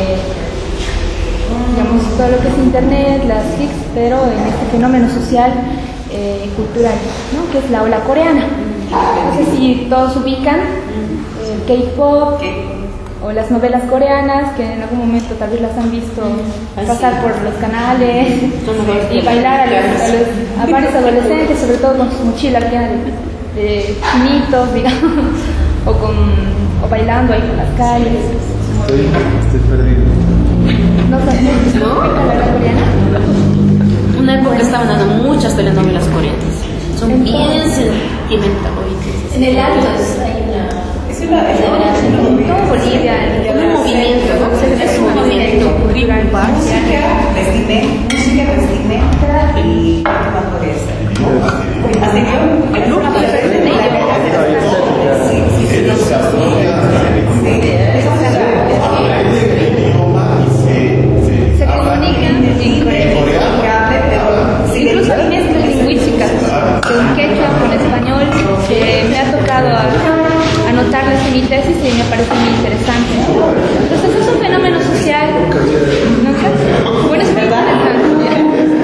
digamos, todo lo que es internet, las TICs, pero en este fenómeno social y cultural, ¿no? Que es la ola coreana. No sé si todos ubican el K-pop o las novelas coreanas, que en algún momento tal vez las han visto pasar por los canales y bailar a varios adolescentes, sobre todo con sus mochilas llenas de chinitos, digamos, o bailando ahí por las calles. Estoy perdido. ¿No sabes la ola coreana? Una época estaban dando muchas telenovelas coreanas. Son bien sentimentales. En el Altos hay una... Es una todo Bolivia, un movimiento, ¿no? Es un movimiento cultural. Música, vestimenta y el grupo se comunican en coreano. Incluso hay mezclas lingüísticas de quechua con español que me ha tocado anotarlas en mi tesis y me parece muy interesante. Entonces es un fenómeno social, ¿no? Bueno, es muy interesante.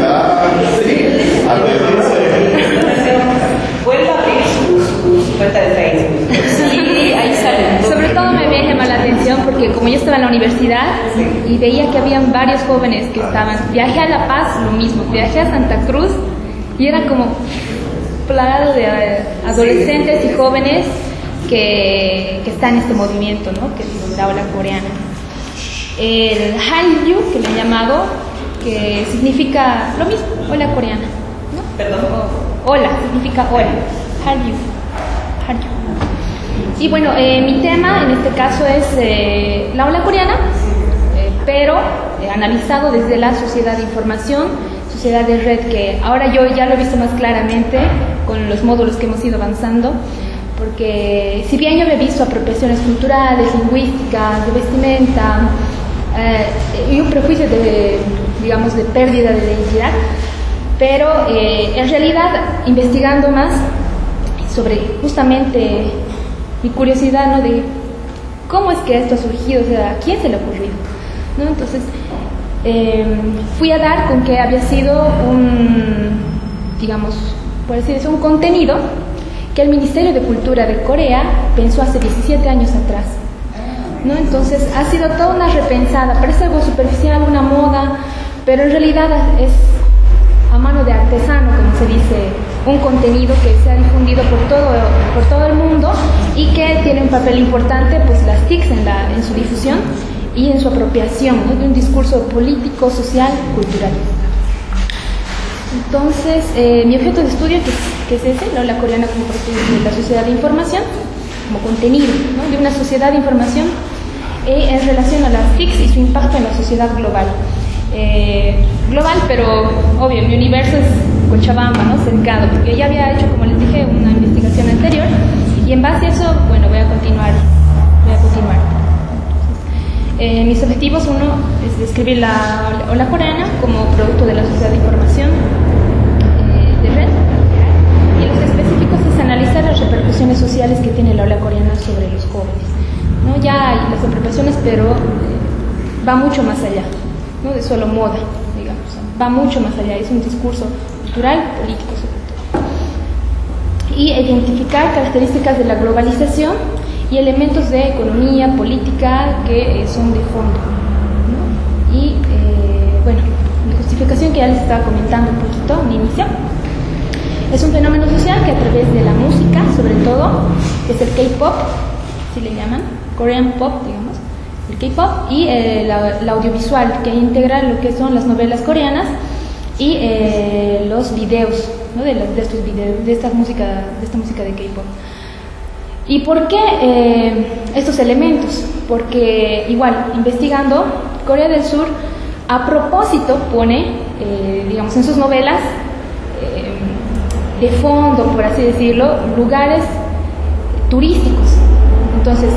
Vuelva a abrir su cuenta de Facebook. Sí, ahí sale. Sobre todo me había llamado la atención porque como yo estaba en la universidad y veía que habían varios jóvenes que estaban, viajé a La Paz, lo mismo, viajé a Santa Cruz y era como plagado de adolescentes y jóvenes que está en este movimiento, ¿no? Que es la ola coreana. El Hallyu, que le han llamado, que significa lo mismo, ola coreana, ¿no? Perdón. Hola, significa hola. Hallyu. Hallyu. Y bueno, mi tema en este caso es la ola coreana, pero analizado desde la sociedad de información, sociedad de red, que ahora yo ya lo he visto más claramente con los módulos que hemos ido avanzando. Porque si bien yo había visto apropiaciones culturales, lingüísticas, de vestimenta, y un prejuicio de, digamos, de pérdida de la identidad, pero en realidad investigando más sobre justamente mi curiosidad, ¿no? De cómo es que esto ha surgido, o sea, ¿a quién se le ha ocurrido? ¿No? Entonces fui a dar con que había sido un, digamos, por así decirlo, un contenido que el Ministerio de Cultura de Corea pensó hace 17 años atrás, ¿no? Entonces ha sido toda una repensada, parece algo superficial, una moda, pero en realidad es a mano de artesano, como se dice, un contenido que se ha difundido por todo el mundo y que tiene un papel importante, pues las TICs en su difusión y en su apropiación, ¿no?, de un discurso político, social, cultural. Entonces, mi objeto de estudio, que es ese, la ola coreana como parte de la sociedad de información, como contenido, ¿no?, de una sociedad de información en relación a las TICs y su impacto en la sociedad global. Global, pero obvio, mi universo es Cochabamba, ¿no?, cercado, porque ya había hecho, como les dije, una investigación anterior y en base a eso, bueno, voy a continuar. Mis objetivos, uno es describir la ola coreana como producto de la sociedad de información de red, y los específicos es analizar las repercusiones sociales que tiene la ola coreana sobre los jóvenes, ¿no? Ya hay las apropiaciones, pero va mucho más allá, ¿no?, de solo moda, digamos, va mucho más allá, es un discurso cultural, político sobre todo. Y identificar características de la globalización y elementos de economía, política que son de fondo, ¿no? Y bueno, la justificación que ya les estaba comentando un poquito en inicio, es un fenómeno social que a través de la música, sobre todo, que es el K-pop, si le llaman, Korean pop, digamos, el K-pop, y la audiovisual, que integra lo que son las novelas coreanas y los videos, ¿no?, de estos videos, de esta música de K-pop. ¿Y por qué estos elementos? Porque igual, investigando, Corea del Sur a propósito pone, digamos, en sus novelas de fondo, por así decirlo, lugares turísticos. Entonces,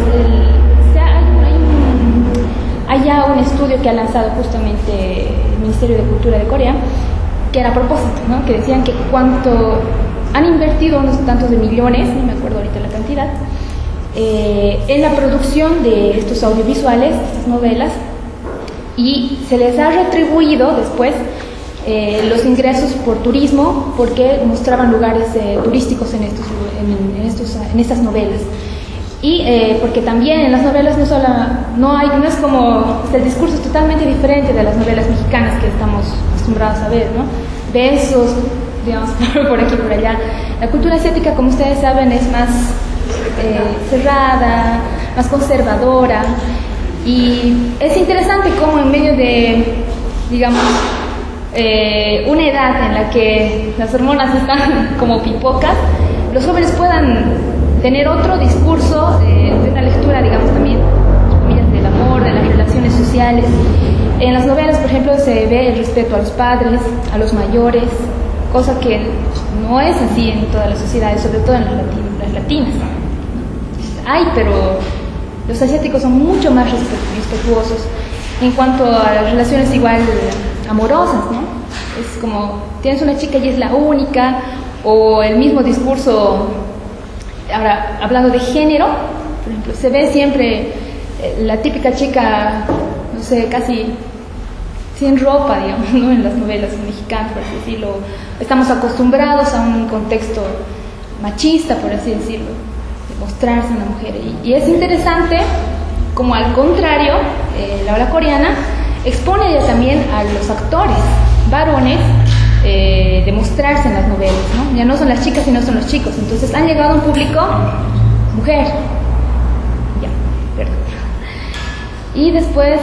hay ya un estudio que ha lanzado justamente el Ministerio de Cultura de Corea, que era a propósito, ¿no?, que decían que cuánto han invertido unos tantos de millones, no me acuerdo ahorita la cantidad, en la producción de estos audiovisuales, estas novelas, y se les ha retribuido después los ingresos por turismo, porque mostraban lugares turísticos en estas novelas. Y porque también en las novelas no es como, el discurso es totalmente diferente de las novelas mexicanas que estamos acostumbrados a ver, ¿no? Besos, digamos, por aquí, por allá. La cultura asiática, como ustedes saben, es más cerrada, más conservadora, y es interesante cómo en medio de, digamos, una edad en la que las hormonas están como pipocas, los jóvenes puedan tener otro discurso de una lectura, digamos, también del amor, de las relaciones sociales. En las novelas, por ejemplo, se ve el respeto a los padres, a los mayores, cosa que no es así en todas las sociedades, sobre todo en las latinas. Pero los asiáticos son mucho más respetuosos en cuanto a las relaciones igual amorosas, ¿no? Es como, tienes una chica y es la única, o el mismo discurso. Ahora, hablando de género, por ejemplo, se ve siempre la típica chica, no sé, casi sin ropa, digamos, ¿no?, en las novelas mexicanas, por así decirlo. Estamos acostumbrados a un contexto machista, por así decirlo, de mostrarse una mujer. Y es interesante como, al contrario, la ola coreana expone ya también a los actores varones de mostrarse en las novelas, ¿no? Ya no son las chicas, sino son los chicos. Entonces han llegado a un público mujer. Y después,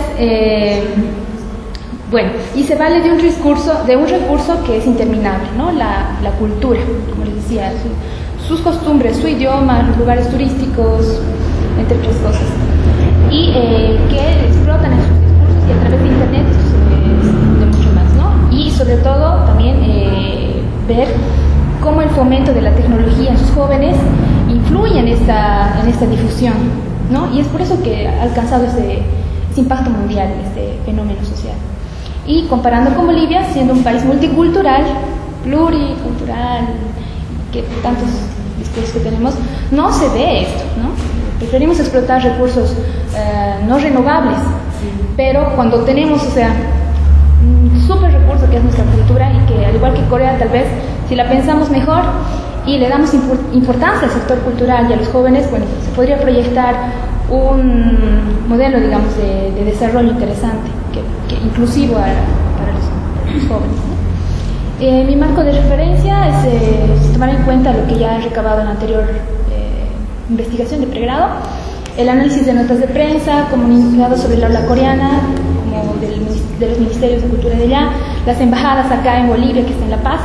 bueno, y se vale de un recurso que es interminable, ¿no? La cultura, como les decía, sus costumbres, su idioma, los lugares turísticos, entre otras cosas, y que explotan en sus discursos, y a través de internet esto se difunde mucho más, ¿no? Y sobre todo también ver cómo el fomento de la tecnología en sus jóvenes influye en esta difusión, ¿no? Y es por eso que ha alcanzado ese impacto mundial, este fenómeno social. Y comparando con Bolivia, siendo un país multicultural, pluricultural, que tantos discursos que tenemos, no se ve esto, ¿no? Preferimos explotar recursos no renovables, pero cuando tenemos, o sea, un súper recurso que es nuestra cultura, y que al igual que Corea, tal vez, si la pensamos mejor y le damos importancia al sector cultural y a los jóvenes, bueno, se podría proyectar un modelo, digamos, de desarrollo interesante, que inclusivo para los jóvenes, ¿no? Mi marco de referencia es tomar en cuenta lo que ya he recabado en investigación de pregrado, el análisis de notas de prensa, comunicados sobre la ola coreana, como de los ministerios de cultura de allá, las embajadas acá en Bolivia, que está en La Paz,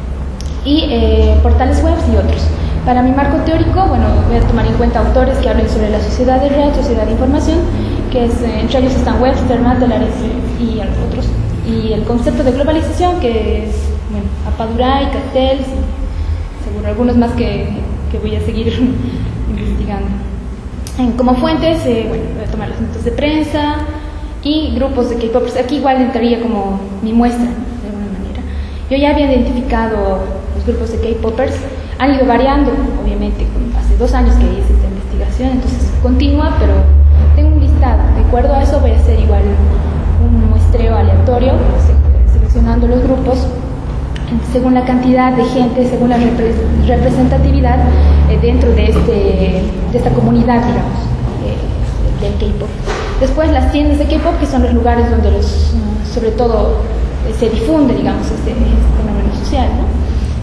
y portales web y otros. Para mi marco teórico, bueno, voy a tomar en cuenta autores que hablen sobre la sociedad de red, sociedad de información, que es, entre ellos están Webster, Matelares y otros, y el concepto de globalización, que es, bueno, Apaduray, Castells, seguro algunos más que voy a seguir investigando. Como fuentes, bueno, voy a tomar las notas de prensa y grupos de K-popers. Aquí igual entraría como mi muestra, de alguna manera. Yo ya había identificado los grupos de K-popers, han ido variando, obviamente, hace 2 años que hice esta investigación, entonces continúa, pero tengo un listado. De acuerdo a eso voy a hacer igual un muestreo aleatorio, seleccionando los grupos según la cantidad de gente, según la representatividad dentro de esta comunidad, digamos, del K-pop. Después las tiendas de K-pop, que son los lugares donde sobre todo se difunde, digamos, este fenómeno social, ¿no?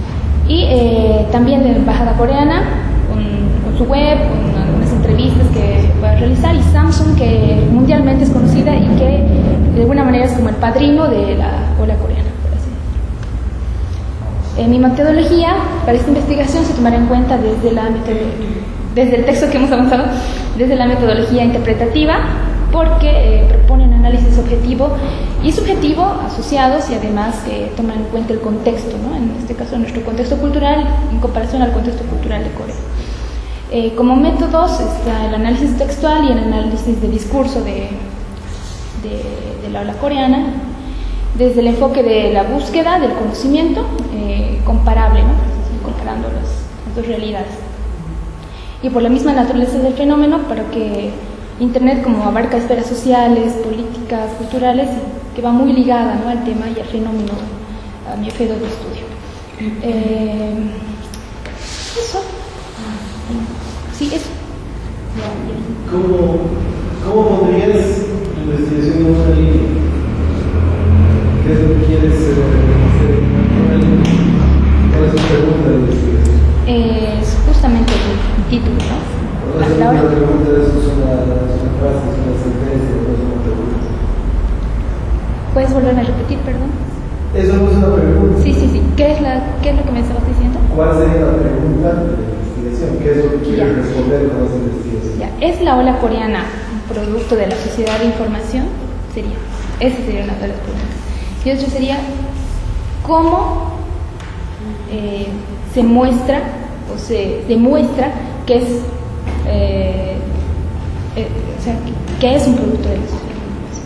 Y también de la embajada coreana, con su web, con algunas entrevistas que va a realizar, y Samsung, que mundialmente es conocida y que de alguna manera es como el padrino de la ola coreana, por así decirlo. Mi metodología para esta investigación se tomará en cuenta desde el texto que hemos avanzado, desde la metodología interpretativa, porque propone un análisis objetivo y subjetivo asociados, y además toman en cuenta el contexto, ¿no? En este caso nuestro contexto cultural en comparación al contexto cultural de Corea. Como métodos está el análisis textual y el análisis de discurso de la ola coreana, desde el enfoque de la búsqueda del conocimiento comparable, ¿no? Comparando las dos realidades. Y por la misma naturaleza del fenómeno, para que Internet como abarca esferas sociales, políticas, culturales, que va muy ligada, ¿no?, al tema y al fenómeno, a mi objeto de estudio. Eso. Sí, eso. ¿Cómo pondrías tu investigación en una línea? ¿Qué es lo que quieres hacer en una línea? ¿Cuál es tu pregunta de investigación? Es justamente el título, ¿no? La pregunta de eso es una frase, es una sentencia, no es una pregunta. ¿Puedes volver a repetir, perdón? Eso no es una pregunta. Sí. ¿Qué es lo que me estabas diciendo? ¿Cuál sería la pregunta de la investigación? ¿Qué es lo que quieres responder con esa investigación? Ya. ¿Es la ola coreana un producto de la sociedad de información? Esa sería una de las preguntas. Y otra sería, ¿cómo se muestra o se demuestra que es o sea, que es un producto de la sociedad?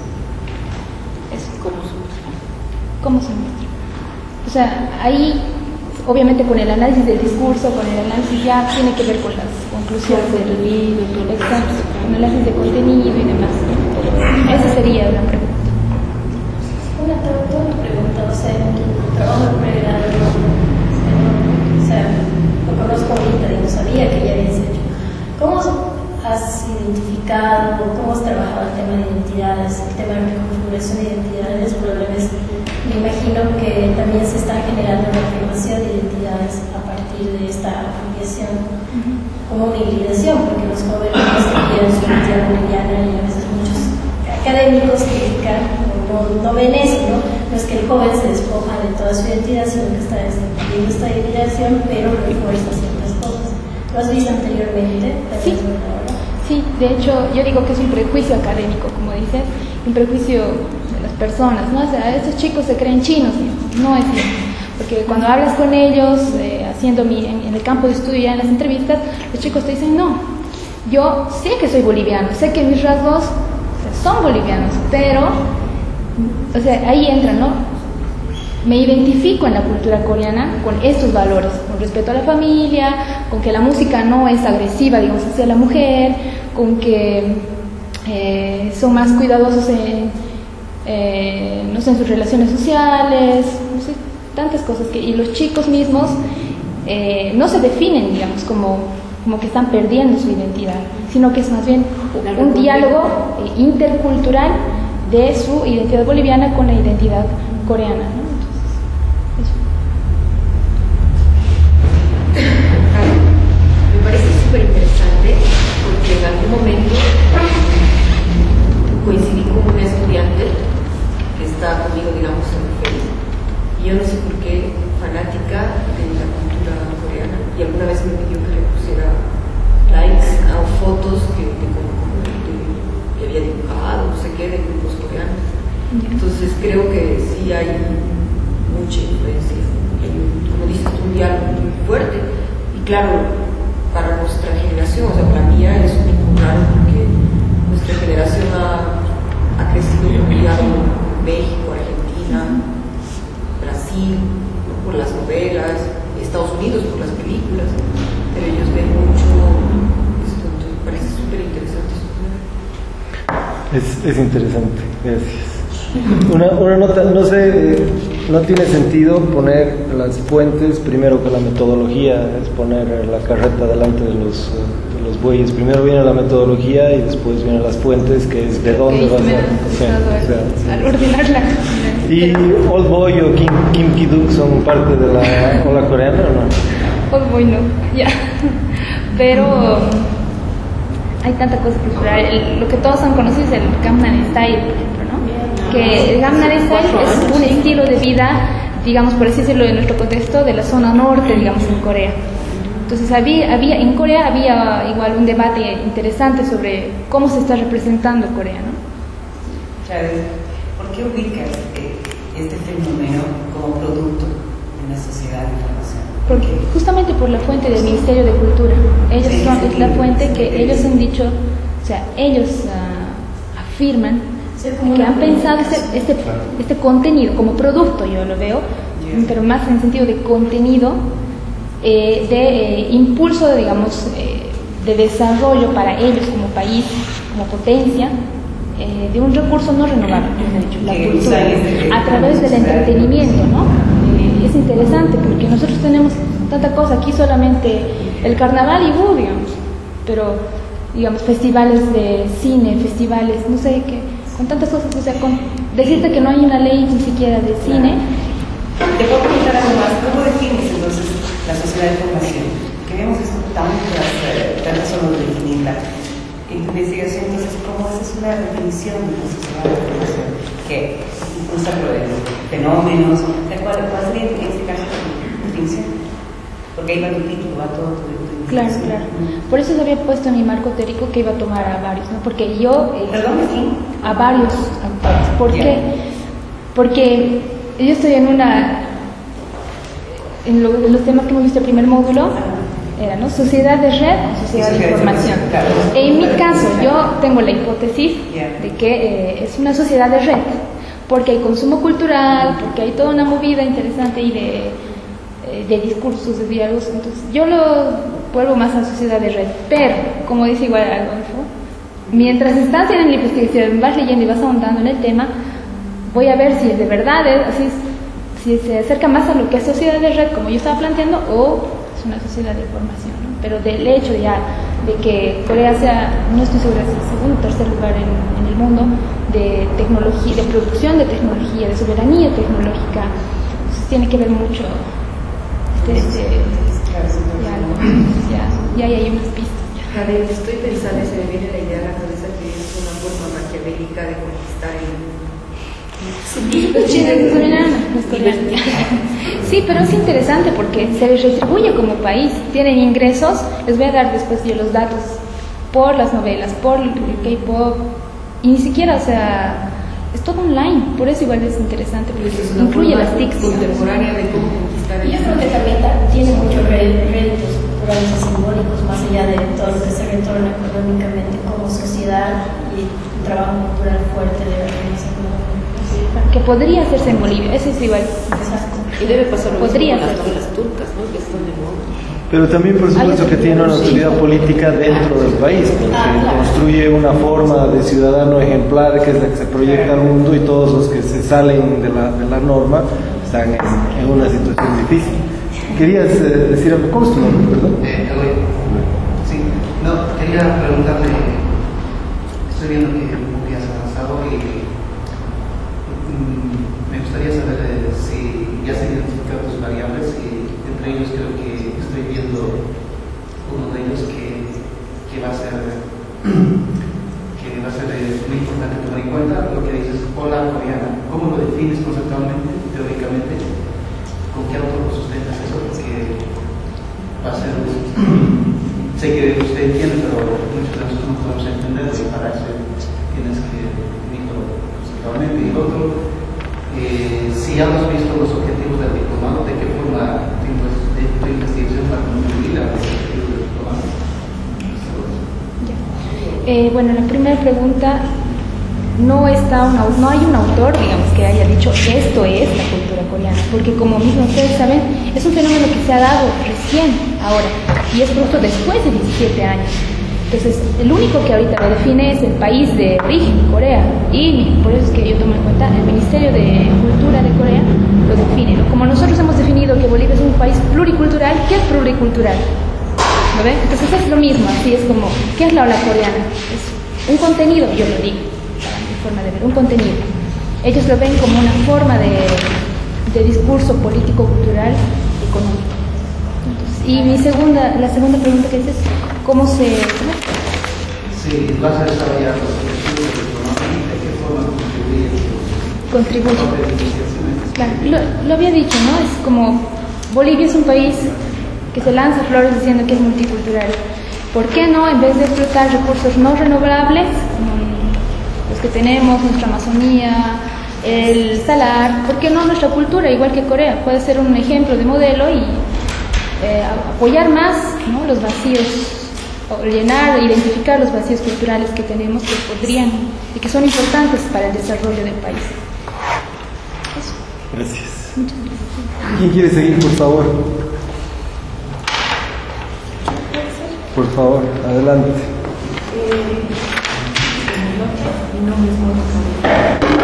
¿Cómo se muestra? O sea, ahí, obviamente con el análisis del discurso, con el análisis ya tiene que ver con las conclusiones del libro, con el análisis de contenido y demás. Esa sería la pregunta. Una pregunta, o sea, en tu trabajo de pregrado, o sea, lo conozco ahorita y no sabía que ya habías hecho. ¿Cómo has identificado, cómo has trabajado el tema de identidades, el tema de reconfiguración de identidades? Problemas, me imagino que también se está generando una afirmación de identidades a partir de esta apropiación, como una hibridación, porque los jóvenes que quieren su identidad boliviana, y a veces muchos académicos critican, no ven eso, ¿no? No es que el joven se despoja de toda su identidad, sino que está viendo esta hibridación, pero refuerza ciertas cosas. ¿Lo has visto anteriormente? Sí, de hecho yo digo que es un prejuicio académico, como dices, un prejuicio de las personas, ¿no? O sea, estos chicos se creen chinos, no es cierto, porque cuando hablas con ellos, en el campo de estudio, ya en las entrevistas, los chicos te dicen, no, yo sé que soy boliviano, sé que mis rasgos son bolivianos, pero, o sea, ahí entra, ¿no? Me identifico en la cultura coreana con estos valores, con respeto a la familia, con que la música no es agresiva, digamos, hacia la mujer, con que son más cuidadosos en sus relaciones sociales, no sé, tantas cosas y los chicos mismos no se definen, digamos, como que están perdiendo su identidad, sino que es más bien un diálogo intercultural de su identidad boliviana con la identidad coreana, ¿no? Me parece súper interesante pidió que le pusiera likes a fotos que había dibujado, no sé qué, de grupos coreanos. Entonces creo que sí hay mucha influencia, como dices, un diálogo muy fuerte. Y claro, para nuestra generación, o sea, para mí es un poco raro porque nuestra generación ha crecido con un diálogo con México, Argentina, Brasil, ¿no? Por las novelas, Estados Unidos por las películas, pero ellos ven mucho esto, entonces me parece súper interesante. Es interesante, gracias. Una nota, no sé, no tiene sentido poner las fuentes primero que la metodología, es poner la carreta delante de los bueyes. Primero viene la metodología y después vienen las fuentes, que es de dónde vas a... Al ordenarla. ¿Y Old Boy o Kim Ki-duk son parte de la ola coreana o no? Old Boy no, ya. Pero hay tanta cosa que explorar. Lo que todos han conocido es el Gangnam Style, por ejemplo, ¿no? Que el Gangnam Style es un estilo de vida, digamos, por así decirlo, en nuestro contexto, de la zona norte, digamos, en Corea. Entonces en Corea había igual un debate interesante sobre cómo se está representando Corea, ¿no? Chávez, ¿por qué ubicas este fenómeno como producto en la sociedad de información? Porque justamente por la fuente del Ministerio de Cultura. Es la fuente que ellos han dicho, o sea, ellos afirman que han pensado este contenido como producto, yo lo veo, pero más en el sentido de contenido, de impulso, digamos, de desarrollo para ellos como país, como potencia, de un recurso no renovable, la cultura, a través del entretenimiento, ¿no? Es interesante porque nosotros tenemos tanta cosa aquí, solamente el carnaval y digamos, pero digamos festivales de cine, festivales, no sé qué, con tantas cosas, o sea, decirte que no hay una ley ni siquiera de cine. Te puedo preguntar algo más, ¿cómo defines entonces la sociedad de formación? Que vemos esto tanto solo definirla. En tu investigación, entonces, ¿cómo haces una definición de la sociedad de formación? Que incluso fenómenos, ¿cuál sería en este caso la definición? Porque ahí va tu título, va todo tu Claro, claro. Por eso se había puesto en mi marco teórico que iba a tomar a varios, ¿no? Porque yo... ¿Perdón? ¿Sí? A varios autores. ¿Por qué? Porque yo estoy en los temas que hemos visto el primer módulo, era, ¿no? Sociedad de red, sociedad de información. Claro. En mi caso, yo tengo la hipótesis de que es una sociedad de red, porque hay consumo cultural, porque hay toda una movida interesante y de discursos, de diálogos. Entonces, yo lo vuelvo más a sociedad de red. Pero, como dice igual Adolfo, mientras estás haciendo la investigación, vas leyendo y vas ahondando en el tema, voy a ver si es de verdad, si se acerca más a lo que es sociedad de red, como yo estaba planteando, o es una sociedad de información, ¿no? Pero del hecho de que Corea sea, no estoy segura si es el segundo o tercer lugar en el mundo de tecnología, de producción de tecnología, de soberanía tecnológica, entonces tiene que ver mucho ya hay unas pistas. A ver, estoy pensando, se me viene la idea a la cabeza que es una forma maquiavélica de conquistar el mundo. Sí, pero es interesante porque se les retribuye como país, tienen ingresos, les voy a dar después yo los datos por las novelas, por el K-pop, y ni siquiera, o sea, es todo online, por eso igual es interesante, porque es incluye las TICs contemporánea de cómo conquistar el Yo creo que también tiene muchos réditos culturales y simbólicos, más allá de todo lo que se retorna económicamente como sociedad y un trabajo cultural fuerte de organización económica. que podría hacerse en Bolivia, eso es igual. Y debe pasar lo Podría mismo con ser. las novelas turcas, ¿no? Que están de moda. Pero también, por supuesto, que tiene una utilidad política dentro del país, porque construye una forma de ciudadano ejemplar que es la que se proyecta al mundo, y todos los que se salen de la norma están en una situación difícil. ¿Querías decir algo? ¿Cómo es tu nombre, perdón? Sí, no, quería preguntarle, estoy viendo que un poco ya se ha avanzado y me gustaría saber si ya se han identificado tus variables, y entre ellos creo que estoy viendo uno de ellos que va a ser muy importante tomar en cuenta, lo que dices, ola coreana. ¿Cómo lo defines conceptualmente, teóricamente? ¿Con qué autor lo sustentas eso? Porque va a ser sé que usted entiende, pero muchos de nosotros no podemos entender y para eso tienes que vivirlo conceptualmente. Y lo otro, si ya hemos visto los objetivos del diplomado, ¿de qué forma tu investigación va a contribuir a los objetivos del diplomado? Bueno, la primera pregunta, no hay un autor, digamos, que haya dicho esto es la cultura coreana, porque como mismo ustedes saben, es un fenómeno que se ha dado recién ahora y es producto después de 17 años. Entonces, el único que ahorita lo define es el país de origen, Corea, y por eso es que yo tomo en cuenta el Ministerio de Cultura de Corea lo define, ¿no? Como nosotros hemos definido que Bolivia es un país pluricultural, ¿qué es pluricultural? ¿Lo ven? Entonces es lo mismo, así es como, ¿qué es la ola coreana? Es un contenido, yo lo digo, para mi forma de ver, un contenido. Ellos lo ven como una forma de discurso político, cultural, económico. Entonces, y la segunda pregunta que es ¿cómo se...? Sí, vas a desarrollar los objetivos del diplomado y de qué forma contribuye. Claro, lo había dicho, ¿no? Es como, Bolivia es un país que se lanza flores diciendo que es multicultural. ¿Por qué no, en vez de explotar recursos no renovables, los que tenemos, nuestra Amazonía, el salar, por qué no nuestra cultura, igual que Corea? Puede ser un ejemplo de modelo y apoyar más, ¿no?, los vacíos, o llenar, identificar los vacíos culturales que tenemos que podrían y que son importantes para el desarrollo del país. Eso. Gracias. Muchas gracias. ¿Quién quiere seguir, por favor? Por favor, adelante. Mi nombre es Mónica.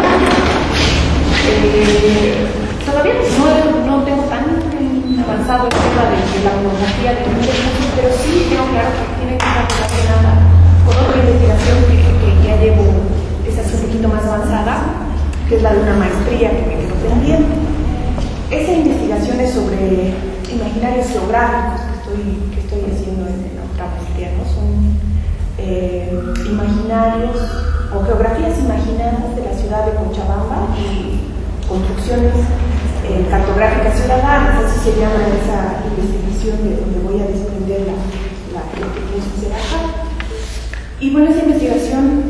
Todavía no tengo tan avanzado el tema de la monografía de muchos cursos, pero sí tengo claro que tiene que estar relacionada con otra investigación que ya llevo, es así un poquito más avanzada, que es la de una maestría que me quedó pendiente. Esa investigación es sobre imaginarios geográficos que estoy haciendo en otra maestría, ¿no? Son imaginarios o geografías imaginadas de la ciudad de Cochabamba y construcciones cartográficas ciudadanas, así se llama esa investigación de donde voy a desprender lo que pienso hacer acá. Y bueno, esa investigación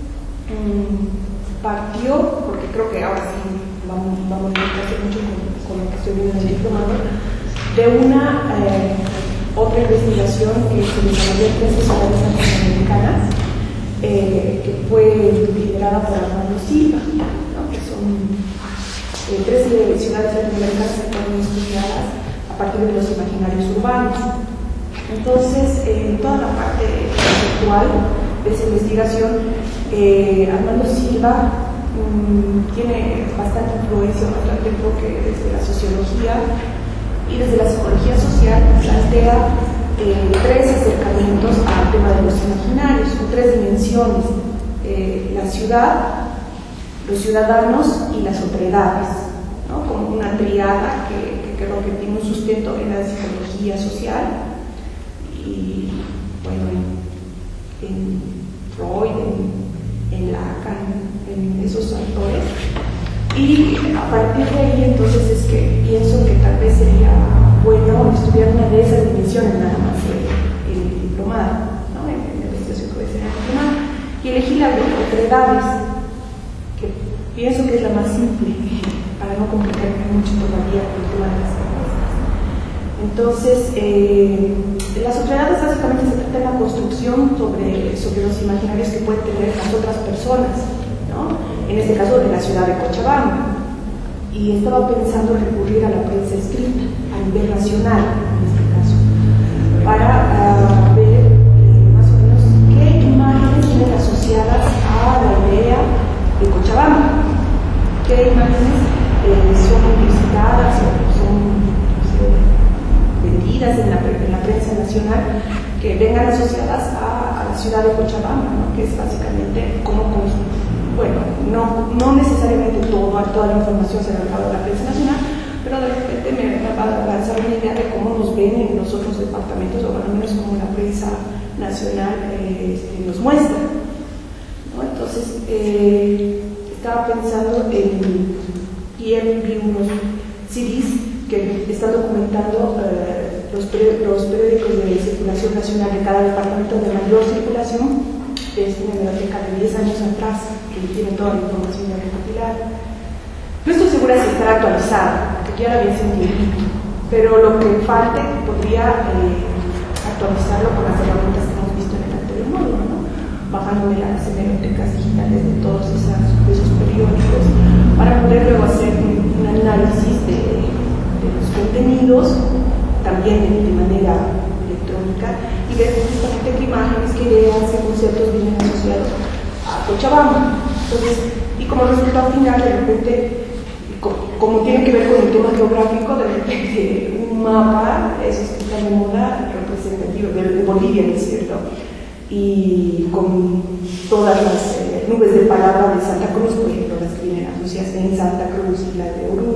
partió, porque creo que ahora sí vamos a hacer mucho con lo que estoy viendo en el diplomado, de una otra investigación que se desarrolló en 3 ciudades latinoamericanas, que fue liderada por Armando Silva, ¿no?, que son 3 ciudades latinoamericanas que fueron estudiadas a partir de los imaginarios urbanos. Entonces, en toda la parte conceptual de esa investigación, Armando Silva tiene bastante influencia, bastante enfoque desde la sociología y desde la psicología social, plantea 3 acercamientos al tema de los imaginarios, con 3 dimensiones: la ciudad, los ciudadanos y las otredades, ¿no?, como una triada que creo que tiene un sustento en la psicología social y, bueno, en Freud, en Lacan, en esos autores. Y a partir de ahí, entonces, es que pienso que tal vez sería bueno estudiar una de esas dimensiones nada más el diplomado, ¿no?, en la investigación que voy a hacer en el diplomado, y elegí la de otredades, que pienso que es la más simple para no complicarme mucho todavía con el tema de las propuestas. Entonces, las otredades básicamente se trata de la construcción sobre los imaginarios que pueden tener las otras personas, ¿no?, en este caso de la ciudad de Cochabamba. Y estaba pensando recurrir a la prensa escrita a nivel nacional, en este caso, para ver más o menos qué imágenes tienen asociadas a la idea de Cochabamba, qué imágenes son publicitadas o son vendidas en la prensa nacional que vengan asociadas a la ciudad de Cochabamba, ¿no?, que es básicamente cómo, bueno, no necesariamente toda la información se ha dado a la prensa nacional, pero de repente me va a lanzar una idea de cómo nos ven en los otros departamentos, o al menos como la prensa nacional nos muestra, ¿no? Entonces, estaba pensando y vi unos CDs que están documentando los periódicos de circulación nacional de cada departamento de mayor circulación es una biblioteca de 10 años atrás que tiene toda la información ya recopilada. No estoy segura si estará actualizada, porque ya la había sentido, pero lo que falte podría actualizarlo con las herramientas que hemos visto en el anterior módulo, ¿no? Bajando de las bibliotecas digitales de todos esos periódicos para poder luego hacer un análisis de los contenidos también de manera electrónica y ver justamente qué imágenes, qué ideas, qué conceptos vienen asociados a Cochabamba. Entonces, y como resultado final, de repente, como tiene que ver con el tema geográfico, de repente un mapa, eso está de moda, representativo de Bolivia, ¿no es cierto? Y con todas las nubes de palabra de Santa Cruz, por ejemplo, las que vienen asociadas en Santa Cruz y la de Uruguay.